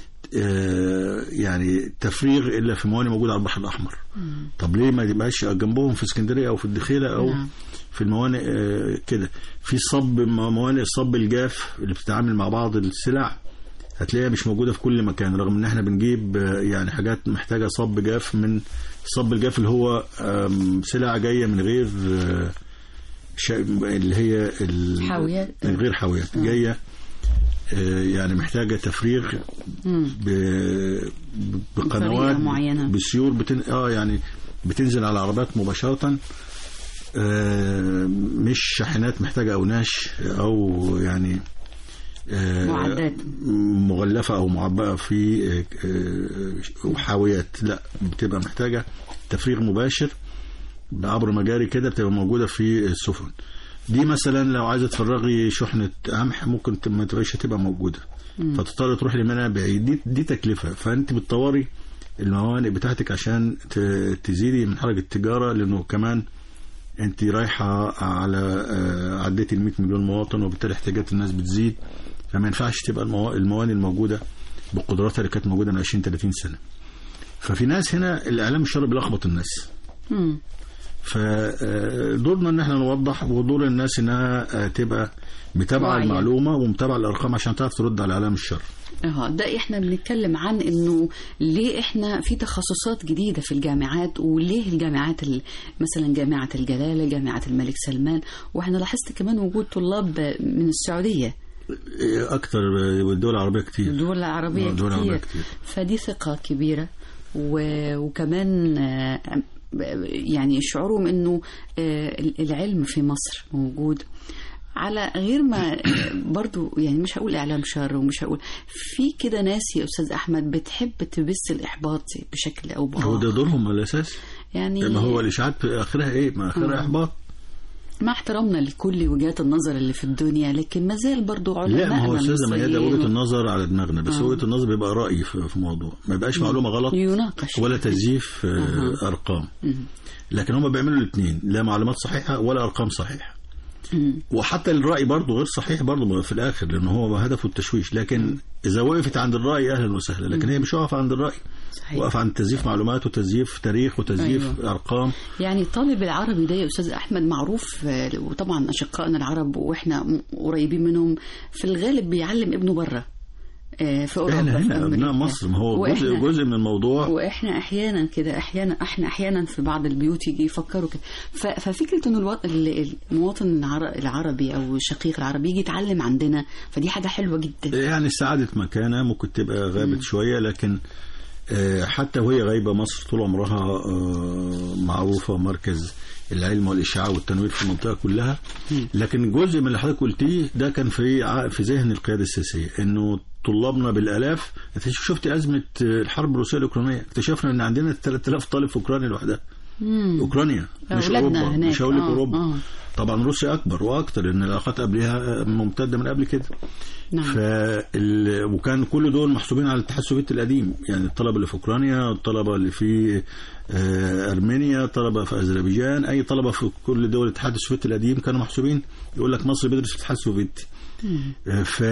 يعني تفريغ إلا في موانئ موجودة على البحر الأحمر. مم. طب ليه ما يبقاش جنبهم في اسكندرية أو في الدخيلة أو نعم. في الموانئ كده في صب موانئ الصب الجاف اللي بتتعامل مع بعض السلع هتلاقيها مش موجودة في كل مكان، رغم ان احنا بنجيب يعني حاجات محتاجة صب جاف من الصب الجاف اللي هو سلع جاية من غير اللي هي حاويات من غير حاويات جاية يعني محتاجة تفريغ بقنوات معينة بسيور بتن... اه يعني بتنزل على عربات مباشرة، آه مش شاحنات محتاجة أوناش أو يعني آه معدات مغلفة أو معبأة في آه حاويات، لا بتبقى محتاجة تفريغ مباشر عبر مجاري كده بتبقى موجودة في السفن دي. مثلا لو عايزة تفرغي شحنة قمح ممكن ما تبقاش هتبقى موجودة، فتضطر تروح لمنابع بعيد، دي, دي تكلفة. فأنت بتطوري الموانئ بتاعتك عشان تزيدي من حركة التجارة، لأنه كمان أنت رايحة على عديتي المئة مليون مواطن وبالتالي احتياجات الناس بتزيد، فما ينفعش تبقى الموانئ الموجودة بقدراتها اللي كانت موجودة من عشرين ثلاثين سنة. ففي ناس هنا الإعلام الشر بيلخبط الناس. مم. فدورنا ان احنا نوضح، ودور الناس انها تبقى متابعه المعلومه ومتابعه الارقام عشان تعرف ترد على اعلام الشر. اه ده احنا بنتكلم عن انه ليه احنا في تخصصات جديده في الجامعات، وليه الجامعات مثلا جامعه الجلاله، جامعه الملك سلمان، واحنا لاحظت كمان وجود طلاب من السعوديه اكتر والدول العربيه كتير. الدول العربيه كتير. العربية كتير فدي ثقه كبيره، وكمان يعني شعورهم انه العلم في مصر موجود، على غير ما برضو يعني مش هقول اعلام شر ومش هقول في كده ناس يا استاذ احمد بتحب تبث الاحباط بشكل او باخر. هو ده دورهم الاساسي يعني. ما هو الاشاعات في اخرها ايه؟ ما اخرها احباط. مع احترامنا لكل وجهات النظر اللي في الدنيا، لكن ما زال برضو علماء. لا ما هو استاذ ميادة وجهة النظر على دماغنا، بس آه. وجهة النظر بيبقى رأي في موضوع، ما يبقاش معلومة غلط يناقش ولا تزييف آه. أرقام. مم. لكن هم بيعملوا الاثنين، لا معلومات صحيحة ولا أرقام صحيحة. مم. وحتى الرأي برضو غير صحيح برضو في الآخر، لأنه هو هدفه التشويش. لكن مم. إذا وقفت عند الرأي أهلا وسهلا، لكن مم. هي مش واقفة عند الرأي، وقف عن تزييف معلومات وتزييف تاريخ وتزييف أيوة. أرقام. يعني طالب العربي ده يا أستاذ أحمد معروف، وطبعا أشقائنا العرب وإحنا قريبين منهم في الغالب بيعلم ابنه برا في أوروبا. احنا هنا أبناء مصر، ما هو جزء, جزء من الموضوع. وإحنا أحيانا كده أحيانا إحنا أحيانا في بعض البيوت يجي يفكروا كده. ففكرة إنه المواطن العربي أو الشقيق العربي يجي يتعلم عندنا، فدي حاجة حلوة جدا. يعني سعادة مكانة ممكن تبقى غابت م. شوية، لكن حتى وهي غايبة مصر طول عمرها معروفة مركز العلم والإشعاع والتنوير في المنطقة كلها. لكن جزء من اللي حضرتك قلتيه ده كان في في ذهن القيادة السياسية، إنه طلابنا بالآلاف. شفت أزمة الحرب الروسية الأوكرانية، اكتشفنا إن عندنا ثلاثة آلاف طالب في أوكرانيا لوحدها. أوكرانيا مش أوروبا، مش هقول لك أوروبا. آه. طبعا روسيا أكبر وأكتر، إن العلاقات قبلها ممتدة من قبل كده. نعم. فال... وكان كل دول محسوبين على الاتحاد السوفيتي القديم، يعني الطلبة اللي في أوكرانيا، الطلبة اللي في أرمينيا، طلبة في أذربيجان، أي طلبة في كل دول الاتحاد السوفيتي القديم كانوا محسوبين. يقول لك مصر بيدرس في الاتحاد السوفيتي. ف...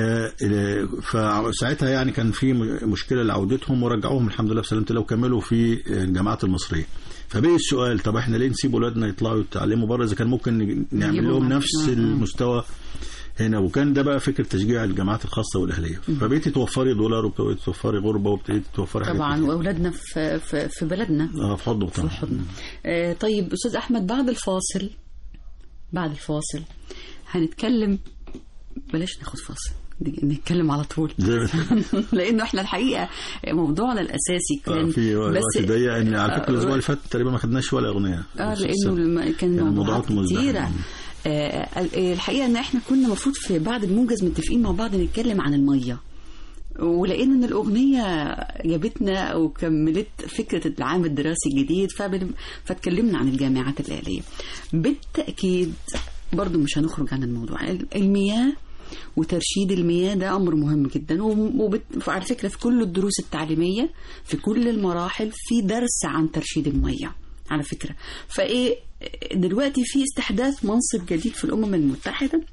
فساعتها يعني كان في مشكلة لعودتهم ورجعوهم الحمد لله بسلامة الله وكملوا في الجامعات المصرية. فبقي السؤال، طب احنا ليه نسيب اولادنا يطلعوا يتعلموا بره اذا كان ممكن نعمل لهم نفس المستوى هنا. وكان ده بقى فكره تشجيع الجامعات الخاصه والاهليه، فبقيتي توفري دولار وبقيتي توفري غربه وبقيتي توفري حاجات طبعا كتير. واولادنا في في, في بلدنا اه في حضن في حضن. آه طيب استاذ احمد، بعد الفاصل بعد الفاصل هنتكلم، بلاش ناخد فاصل نتكلم على طول لانه احنا الحقيقه موضوعنا الاساسي كان آه في وقت ضيق، ان على فكره الاسبوع اللي فات تقريبا ما خدناش ولا اغنيه اه لانه كان موضوعات كتيره. آه الحقيقه ان احنا كنا المفروض في بعد الموجز متفقين مع بعض نتكلم عن الميه، ولقينا ان الاغنيه جابتنا وكملت فكره العام الدراسي الجديد، فاتكلمنا عن الجامعات الاهليه. بالتاكيد برضو مش هنخرج عن الموضوع المياه وترشيد المياه، ده أمر مهم جدا. وعلى فكرة في كل الدروس التعليمية في كل المراحل في درس عن ترشيد المياه على فكرة. فإيه دلوقتي في استحداث منصب جديد في الأمم المتحدة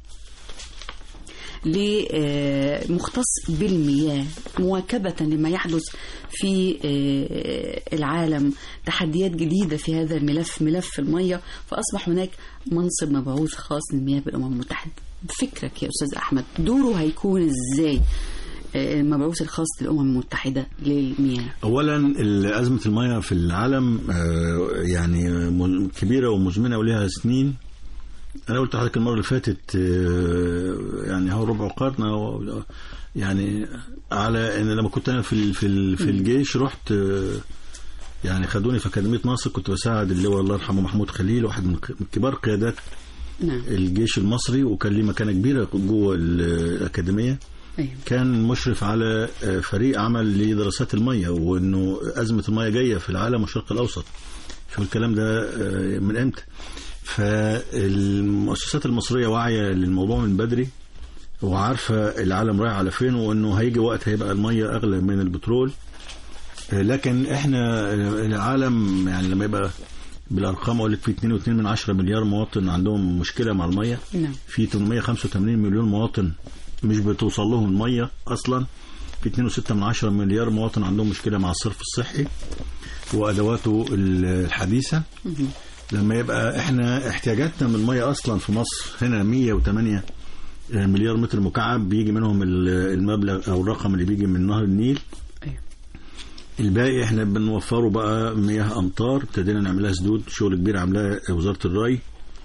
مختص بالمياه مواكبة لما يحدث في العالم، تحديات جديدة في هذا الملف، ملف المياه. فأصبح هناك منصب مبعوث خاص للمياه بالأمم المتحدة. بفكرك يا أستاذ أحمد دوره هيكون إزاي المبعوث الخاص للأمم المتحدة للمياه؟ أولا أزمة المياه في العالم يعني كبيرة ومزمنة ولها سنين. أنا قلت لحضرتك المرة اللي فاتت يعني هو ربع قرن يعني، على إن لما كنت أنا في في في الجيش رحت يعني خدوني في أكاديمية ناصر، كنت بساعد اللي هو الله يرحمه محمود خليل، واحد من كبار قيادات نعم. الجيش المصري، وكان ليه مكانة كبيرة جوه الأكاديمية. أيوة. كان مشرف على فريق عمل لدراسات المياه، وإنه أزمة المياه جاية في العالم والشرق الأوسط. شو الكلام ده من إمتى؟ فالمؤسسات المصرية واعية للموضوع من بدري، وعارفة العالم رايح على فين، وإنه هيجي وقت هيبقى المياه أغلى من البترول. لكن إحنا العالم يعني لما يبقى بالارقام اقول لك في اثنين فاصلة اثنين من عشرة مليار مواطن عندهم مشكله مع الميه. نعم. في ثمانمائة وخمسة وثمانين مليون مواطن مش بتوصل لهم الميه اصلا. في اثنين فاصلة ستة من عشرة مليار مواطن عندهم مشكله مع الصرف الصحي وادواته الحديثه. مم. لما يبقى احنا احتياجاتنا من الميه اصلا في مصر هنا مئة وثمانية مليار متر مكعب، بيجي منهم المبلغ او الرقم اللي بيجي من نهر النيل. الباقي احنا بنوفره بقى مياه امطار، ابتدينا نعملها سدود، شغل كبير عاملاه وزاره الري.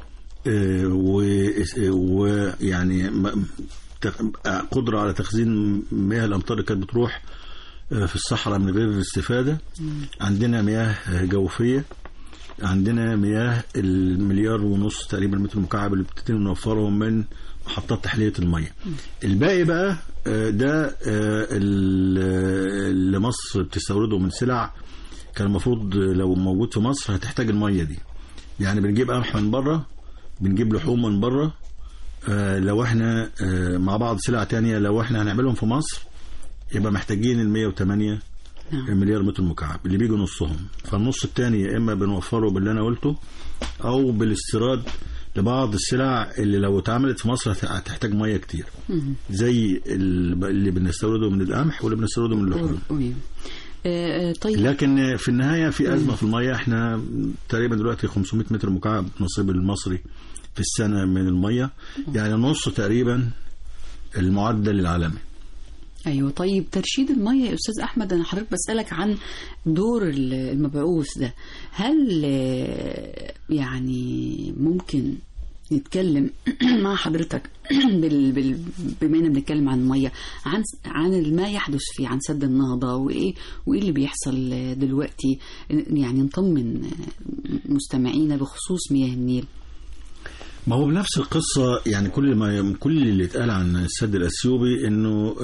ويعني قدره على تخزين مياه الامطار اللي كانت بتروح في الصحراء من غير استفاده. عندنا مياه جوفيه، عندنا مياه المليار ونص تقريبا متر مكعب اللي بتبتدي نوفرهم من محطات تحليه الميه. الباقي بقى ده اللي مصر بتستورده من سلع كان المفروض لو موجود في مصر هتحتاج الميه دي. يعني بنجيب قمح من بره، بنجيب لحوم من بره. لو احنا مع بعض سلع تانية لو احنا هنعملهم في مصر يبقى محتاجين ال مئة وثمانية مليار متر مكعب اللي بيجوا نصهم. فالنص التاني يا اما بنوفره باللي انا قلته او بالاستيراد لبعض السلع اللي لو اتعملت في مصر هتحتاج ميه كتير، زي اللي بنستورده من القمح واللي بنستورده من اللحوم. طيب. لكن في النهايه في ازمه في الميه. احنا تقريبا دلوقتي خمسمائة متر مكعب نصيب المصري في السنه من الميه، يعني نص تقريبا المعدل العالمي. ايوه. طيب ترشيد الميه يا استاذ احمد، انا حضرتك بسالك عن دور المبعوث ده. هل يعني ممكن نتكلم مع حضرتك بال بال بما اننا بنتكلم عن الميه، عن عن ما يحدث فيه، عن سد النهضه، وايه وايه اللي بيحصل دلوقتي، يعني نطمن مستمعينا بخصوص مياه النيل؟ ما هو بنفس القصة. يعني كل ما كل اللي اتقال عن السد الأثيوبي إنه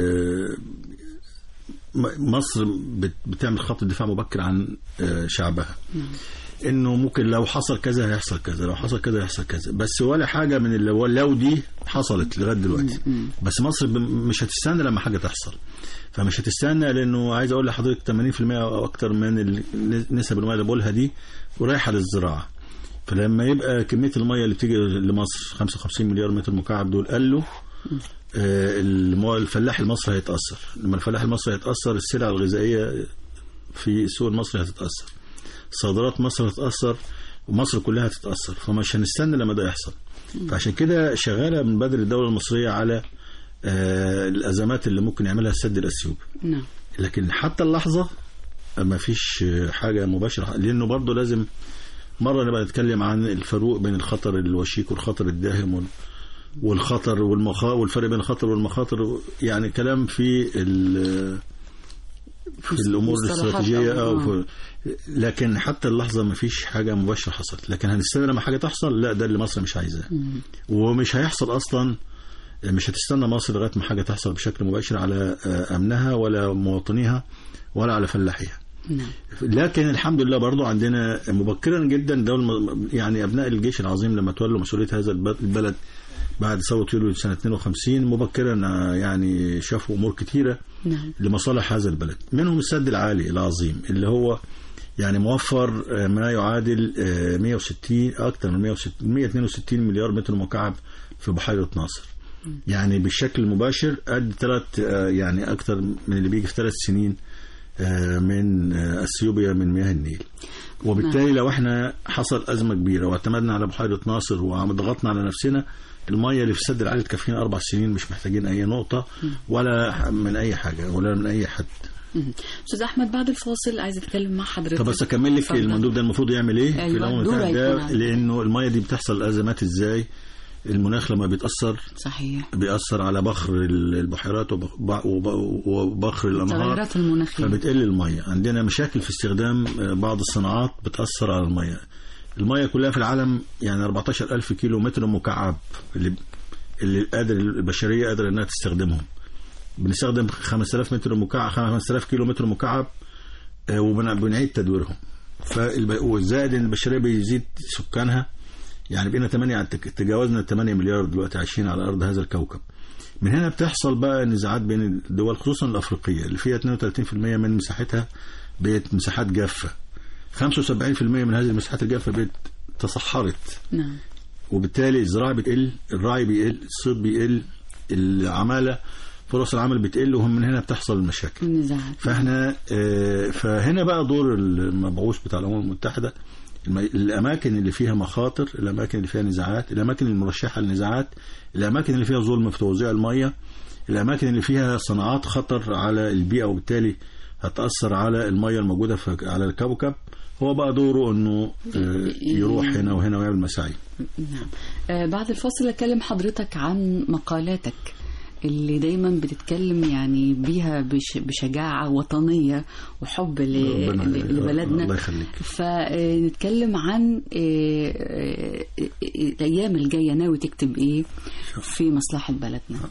مصر بتعمل خط دفاع مبكر عن شعبها، إنه ممكن لو حصل كذا هيحصل كذا، لو حصل كذا هيحصل كذا، بس ولا حاجة من اللي لو دي حصلت لغاية دلوقتي. بس مصر مش هتستنى لما حاجة تحصل، فمش هتستنى، لأنه عايز أقول لحضرتك ثمانين بالمئة أو أكتر من نسب المياه اللي بقولها دي ورايحة للزراعة. فلما يبقى كمية المياه اللي بتيجي لمصر خمسة وخمسين مليار متر مكعب دول قالوا آه الفلاح المصري هيتأثر. لما الفلاح المصري هيتأثر السلع الغذائية في السوق المصري هتتأثر، صادرات مصر هتتأثر، ومصر كلها تتأثر، فمش هنستنى لما ده يحصل. فعشان كده شغالة من بدري الدولة المصرية على آه الأزمات اللي ممكن يعملها السد الأثيوبي. نعم. لكن حتى اللحظة ما فيش حاجة مباشرة، لأنه برضو لازم مرة نبقى نتكلم عن الفروق بين الخطر الوشيك والخطر الداهم والخطر والمخاطر، والفرق بين الخطر والمخاطر، يعني كلام في في الأمور الاستراتيجية. أو لكن حتى اللحظة ما فيش حاجة مباشرة حصلت، لكن هنستنى لما حاجة تحصل، لا ده اللي مصر مش عايزاه، ومش هيحصل أصلا. مش هتستنى مصر لغاية ما حاجة تحصل بشكل مباشر على أمنها ولا مواطنيها ولا على فلاحيها. لكن الحمد لله برضو عندنا مبكرا جدا دولة، يعني أبناء الجيش العظيم لما تولوا مسؤولية هذا البلد بعد ثورة يوليو سنة اثنين وخمسين مبكرا يعني شافوا أمور كثيرة لمصالح هذا البلد، منهم السد العالي العظيم اللي هو يعني موفر ما يعادل مئة وستين أكثر من مئة واثنين وستين مليار متر مكعب في بحيرة ناصر. يعني بالشكل المباشر قد ثلاث يعني أكثر من اللي بيجي في ثلاث سنين من اثيوبيا من مياه النيل. وبالتالي لو احنا حصل أزمة كبيرة واعتمدنا على بحيرة ناصر وضغطنا على نفسنا، المية اللي في السد العالي تكفينا أربع سنين، مش محتاجين أي نقطة ولا من أي حاجة ولا من أي حد. أستاذ أحمد بعد الفاصل عايز أتكلم مع حضرتك. طب بس أكمل لك المندوب ده المفروض يعمل إيه؟ أيوة. في الأمم المتحدة، لأنه المية دي بتحصل أزمات إزاي؟ المناخ لما بيتأثر صحيح بيأثر على بخر البحيرات وبخر الأنهار، فبتقل المية. عندنا مشاكل في استخدام بعض الصناعات بتأثر على المية. المية كلها في العالم يعني أربعة عشر ألف كيلو متر مكعب اللي اللي قادر البشرية قادرة أنها تستخدمهم. بنستخدم خمسة آلاف متر مكعب خمسة آلاف كيلو متر مكعب وبنعيد تدويرهم. فالزائد ان البشرية بيزيد سكانها، يعني بقينا ثمانية، تجاوزنا ثمانية مليار دلوقتي عايشين على أرض هذا الكوكب. من هنا بتحصل بقى نزاعات بين الدول خصوصا الأفريقية اللي فيها اثنين وثلاثين بالمئة من مساحتها بقت مساحات جافة، خمسة وسبعين بالمئة من هذه المساحات الجافة بقت تصحرت. نعم. وبالتالي الزراعة بتقل، الرعي بيقل، الصيد بيقل، العمالة فرص العمل بتقل، وهم من هنا بتحصل المشاكل. النزاعات. فاحنا فهنا بقى دور المبعوث بتاع الأمم المتحدة، الأماكن اللي فيها مخاطر، الأماكن اللي فيها نزاعات، الأماكن المرشحة للنزاعات، الأماكن اللي فيها ظلم في توزيع المية، الأماكن اللي فيها صناعات خطر على البيئة وبالتالي هتأثر على المية الموجودة على الكوكب. هو بقى دوره أنه يروح هنا وهنا ويعمل مساعي. نعم. بعد الفاصل أكلم حضرتك عن مقالاتك اللي دايما بتتكلم يعني بيها بشجاعة وطنية وحب لبلدنا. الله يخليك. فنتكلم عن الأيام الجاية ناوي تكتب إيه في مصلحة بلدنا.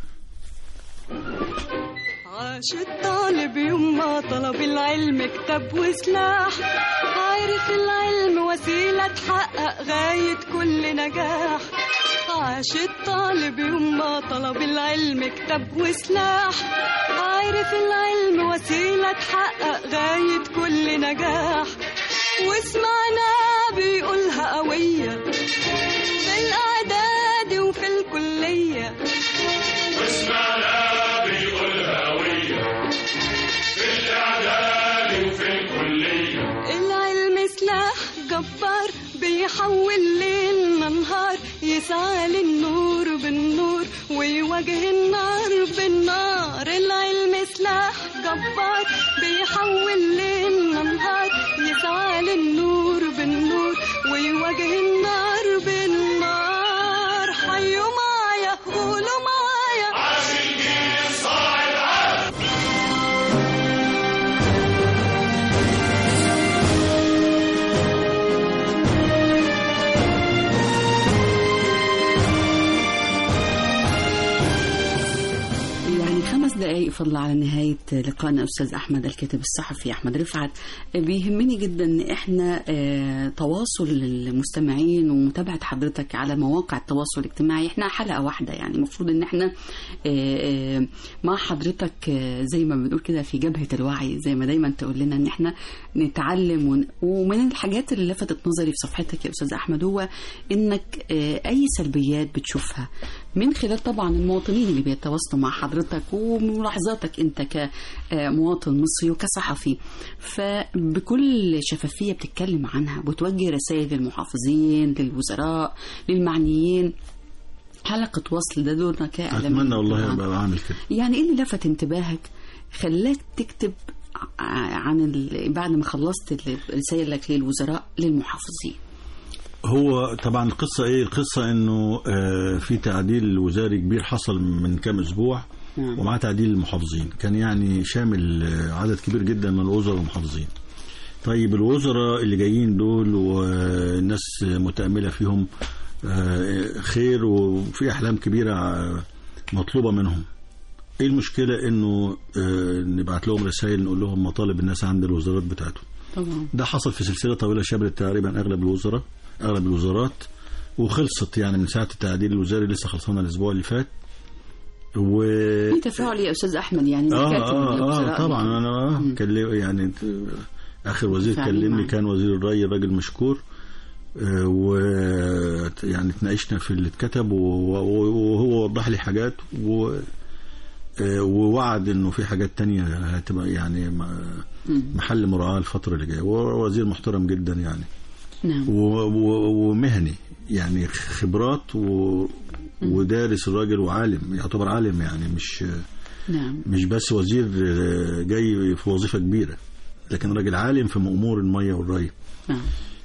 عاش الطالب يوم ما طلب العلم كتاب وسلاح، عارف العلم وسيلة تحقق غاية كل نجاح. عاش الطالب يوم ما طلب العلم كتاب وسلاح، عارف العلم وسيلة تحقق غاية كل نجاح. واسمعنا بيقولها قوية في الإعداد وفي الكلية، واسمعنا بيقولها قوية في الإعداد وفي الكلية. العلم سلاح جبار بيحول ليلنا نهار، يسعى للنور بالنور ويواجه النار بالنار. العلم سلاح جبار بيحول ليلنا نهار، يسعى للنور بالنور ويواجه النار بالنار. حيوا معايا قولوا معايا عاش الجيل صاعد عاد. خمس دقائق فضل على نهاية لقائنا. أستاذ أحمد الكاتب الصحفي أحمد رفعت، بيهمني جدا إن إحنا تواصل المستمعين ومتابعة حضرتك على مواقع التواصل الاجتماعي. إحنا حلقة واحدة، يعني المفروض إن إحنا مع حضرتك زي ما بنقول كده في جبهة الوعي، زي ما دايما تقول لنا إن إحنا نتعلم. ومن الحاجات اللي لفتت نظري في صفحتك يا أستاذ أحمد هو إنك أي سلبيات بتشوفها من خلال طبعا المواطنين اللي بيتواصلوا مع حضرتك وملاحظات ملاحظاتك أنت كمواطن مصري وكصحفي، فبكل شفافية بتتكلم عنها، بتوجه رسائل للمحافظين، للوزراء، للمعنيين، حلقة وصل. ده دورنا كإعلاميين. أتمنى والله أبقى عامل كده. يعني إيه اللي لفت انتباهك خلاك تكتب عن ال... بعد ما خلصت رسائلك للوزراء للمحافظين؟ هو طبعا القصة ايه القصة انه آه في تعديل وزاري كبير حصل من كام اسبوع، نعم. ومع تعديل المحافظين كان يعني شامل عدد كبير جدا من الوزراء والمحافظين. طيب الوزراء اللي جايين دول والناس متأملة فيهم آه خير وفي احلام كبيرة مطلوبة منهم. ايه المشكلة انه آه نبعت لهم رسائل نقول لهم مطالب الناس عند الوزارات بتاعتهم؟ طبعا ده حصل في سلسلة طويلة شملت تقريبا اغلب الوزراء اغلب الوزارات وخلصت يعني من ساعة التعديل الوزاري لسه خلصنا الاسبوع اللي فات. و في تفاعل يا استاذ احمد يعني اه اه, آه طبعا انا كان يعني اخر وزير كلمني كان وزير الري الراجل مشكور، آه ويعني تناقشنا في اللي اتكتب وهو وضح لي حاجات و ووعد انه في حاجات تانية هتبقى يعني محل مراعاة الفترة اللي جاية. ووزير محترم جدا يعني، نعم. ومهني يعني خبرات و... ودارس الراجل وعالم، يعتبر عالم يعني مش نعم. مش بس وزير جاي في وظيفة كبيرة، لكن راجل عالم في امور المية والري. نعم.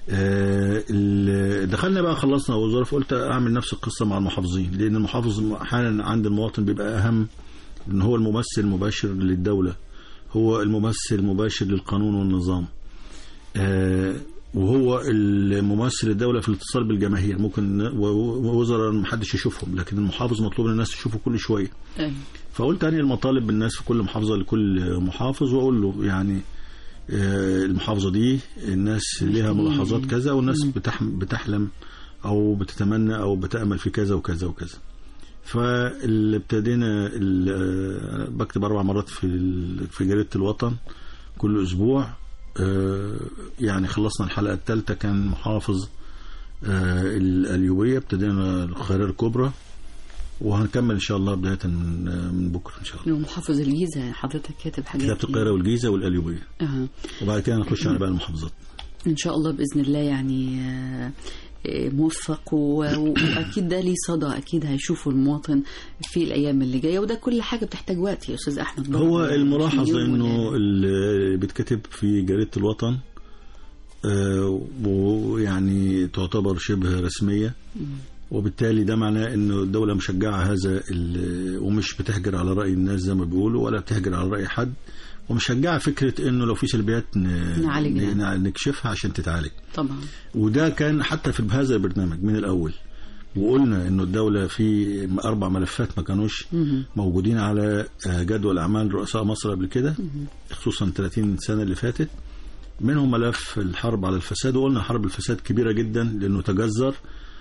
آه دخلنا بقى خلصنا وزارة، فقلت اعمل نفس القصة مع المحافظين، لان المحافظ احيانا عند المواطن بيبقى اهم، ان هو الممثل المباشر للدولة، هو الممثل المباشر للقانون والنظام، آه وهو الممثل الدولة في الاتصال بالجماهير. ممكن وزراء محدش يشوفهم، لكن المحافظ مطلوب من الناس تشوفه كل شوية. أي. فقلت أني المطالب بالناس في كل محافظة لكل محافظ، وأقول له يعني المحافظة دي الناس ليها ملاحظات كذا، والناس بتحلم أو بتتمنى أو بتأمل في كذا وكذا وكذا. فاللي ابتدينا بكتب أربع مرات في في جريدة الوطن كل أسبوع. يعني خلصنا الحلقة الثالثة كان محافظ القليوبية، ابتدينا القاهرة الكبرى، وهنكمل إن شاء الله بداية من من بكرة إن شاء الله. محافظ الجيزة حضرتك كاتب حاجات كتبت القاهرة والجيزة والقليوبية. أه. وبعد كده نخش على باقي المحافظات إن شاء الله بإذن الله. يعني موفق، واكيد ده ليه صدى، اكيد هيشوفوا المواطن في الايام اللي جايه، وده كل حاجه بتحتاج وقت يا استاذ احمد. هو الملاحظه انه اللي بيتكتب في جريده الوطن آه ويعني تعتبر شبه رسميه، وبالتالي ده معناه انه الدوله مشجعه هذا ومش بتهجر على راي الناس زي ما بيقولوا، ولا بتهجر على راي حد، ومشجعة فكرة انه لو في سلبيات نعالجها نكشفها عشان تتعالج طبعا. وده كان حتى في هذا البرنامج من الاول، وقلنا انه الدولة في اربع ملفات ما كانوش موجودين على جدول اعمال رؤساء مصر قبل كده، خصوصا ثلاثين سنة اللي فاتت، منهم ملف الحرب على الفساد. وقلنا حرب الفساد كبيرة جدا لانه تجذر،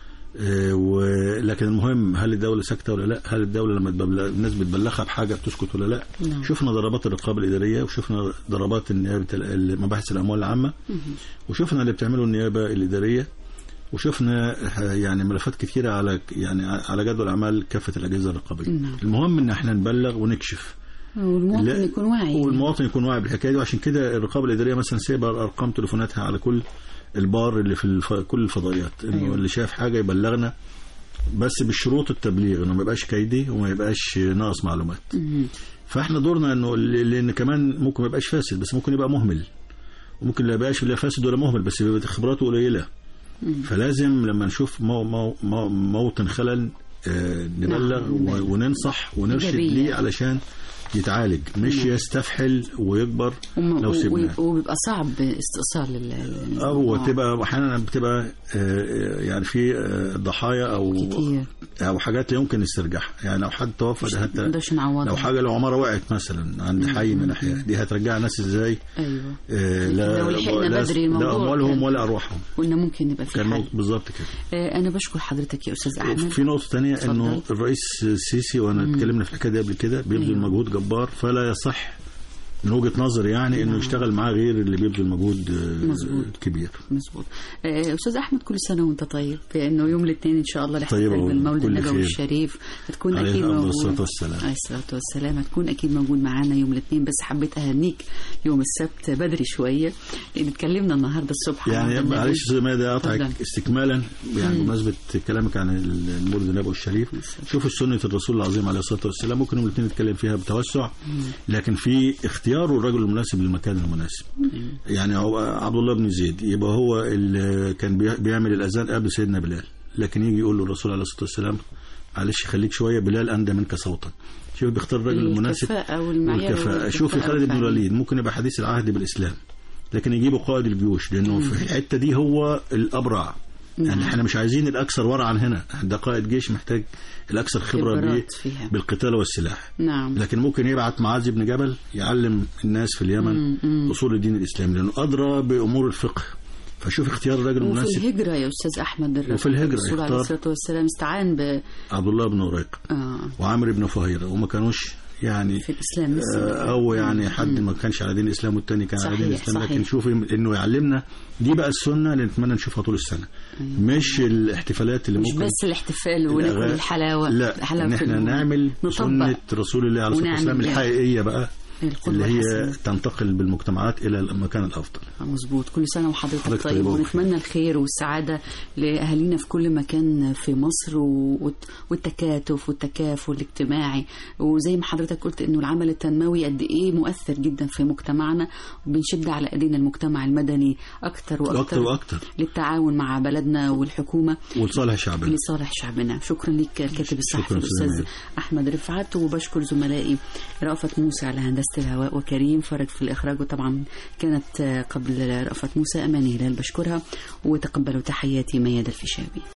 ولكن المهم هل الدولة ساكتة ولا لا؟ هل الدولة لما الناس بتبلغها بحاجة بتسكت ولا لا؟ نعم. شفنا ضربات الرقابة الإدارية، وشفنا ضربات النيابة مباحث الأموال العامة، وشفنا اللي بتعمله النيابة الإدارية، وشفنا يعني ملفات كثيرة على يعني على جدول أعمال كافة الأجهزة الرقابية. نعم. المهم إن احنا نبلغ ونكشف، والمواطن يكون واعي، والمواطن يكون واعي بالحكاية دي. وعشان كده الرقابة الإدارية مثلا سيبها أرقام تليفوناتها على كل البار اللي في الف... كل الفضائيات، انه أيوة. اللي شاف حاجه يبلغنا، بس بالشروط التبليغ، انه ما يبقاش كيدي وما يبقاش ناقص معلومات. م- فاحنا دورنا انه لان كمان ممكن ما يبقاش فاسد، بس ممكن يبقى مهمل، وممكن لا يبقاش لا فاسد ولا مهمل، بس يبقى خبراته قليله. م- فلازم لما نشوف مو... مو... مو... موطن خلل آه نبلغ نعم. وننصح ونرشد ليه علشان يتعالج، مش نعم. يستفحل ويكبر وم... لو سيبناه، وبيبقى صعب استئصال ال هو تبقى احيانا بتبقى يعني في ضحايا او كتير. او حاجات يمكن استرجاعها، يعني لو حد توفى حتى لو حاجه لو عماره وقعت مثلا عند حي من الاحياء دي هترجع الناس ازاي؟ ايوه آه لا لو لحقنا بدري الموضوع لا اموالهم ولا ارواحهم، وان ممكن يبقى في حل بالظبط كده. آه انا بشكر حضرتك يا استاذ احمد. في نقطه ثانيه انه الرئيس السيسي وانا اتكلمنا في الحكايه دي قبل كده بيبذل أيوه. مجهود جبار، فلا يصح من وجهة نظري يعني انه يشتغل معاه غير اللي بيبذل مجهود مظبوط كبير. مظبوط. استاذ احمد، كل سنه وانت طيب، لانه يوم الاثنين ان شاء الله الاحتفال طيب بالمولد النبوي الشريف هتكون اكيد موجود. عليه الصلاه والسلام. عليه الصلاه والسلام. هتكون اكيد موجود معانا يوم الاثنين، بس حبيت اهنيك يوم السبت بدري شويه لان اتكلمنا النهارده الصبح يعني معلش زي ما ده قطعك استكمالا يعني بمناسبه كلامك عن المولد النبوي الشريف. شوفوا سنه الرسول العظيم عليه الصلاه والسلام، ممكن يوم الاثنين نتكلم فيها بتوسع، لكن في اختياره الرجل المناسب للمكان المناسب. يعني هو عبد الله بن زيد يبقى هو اللي كان بيعمل الاذان قبل سيدنا بلال، لكن يجي يقول له الرسول عليه الصلاه والسلام معلش خليك شويه، بلال اندى منك صوتا. شوف بيختار الرجل المناسب والكفاءه. شوفي خالد بن الوليد ممكن يبقى حديث العهد بالاسلام، لكن يجيبوا قائد الجيوش لانه في الحته دي هو الابرع. يعني احنا مش عايزين الاكثر ورعا هنا، ده قائد جيش محتاج الاكثر خبره بالقتال والسلاح. نعم. لكن ممكن يبعت معاذ بن جبل يعلم الناس في اليمن مم. اصول الدين الاسلامي لانه ادرى بامور الفقه. فشوف اختيار الرجل المناسب. وفي الهجره يا استاذ احمد، وفي الهجره الرسول عليه الصلاه والسلام استعان ب عبد الله بن وريق آه. وعامر بن فهيره، وما كانوش يعني في الاسلام آه او يعني حد ما كانش على دين الاسلام والتاني كان على دين الاسلام. لكن شوفي انه يعلمنا دي بقى السنه اللي نتمنى نشوفها طول السنه. أيوة. مش الاحتفالات اللي مش ممكن بس الاحتفال وناكل الحلاوه، لا ان احنا نعمل سنه رسول الله عليه الصلاه والسلام الحقيقيه بقى اللي هي حسنة. تنتقل بالمجتمعات إلى المكان الأفضل. مظبوط. كل سنة وحضرتك طيب، ونتمنى الخير والسعادة لأهالينا في كل مكان في مصر، والتكاتف والتكافل الاجتماعي. وزي ما حضرتك قلت إنه العمل التنموي قد إيه مؤثر جدا في مجتمعنا، وبنشد على أيدينا المجتمع المدني أكتر وأكتر, وأكتر وأكتر للتعاون مع بلدنا والحكومة ولصالح شعبنا. لصالح شعبنا. شكرا لك الكاتب الصحفي الأستاذ أحمد رفعت، وبشكر زملائي رأفت موسى على هندسة الهواء وكريم فرج في الإخراج، وطبعا كانت قبل رأفت موسى أماني هلال بشكرها، وتقبلوا تحياتي ميادة الفيشاوي.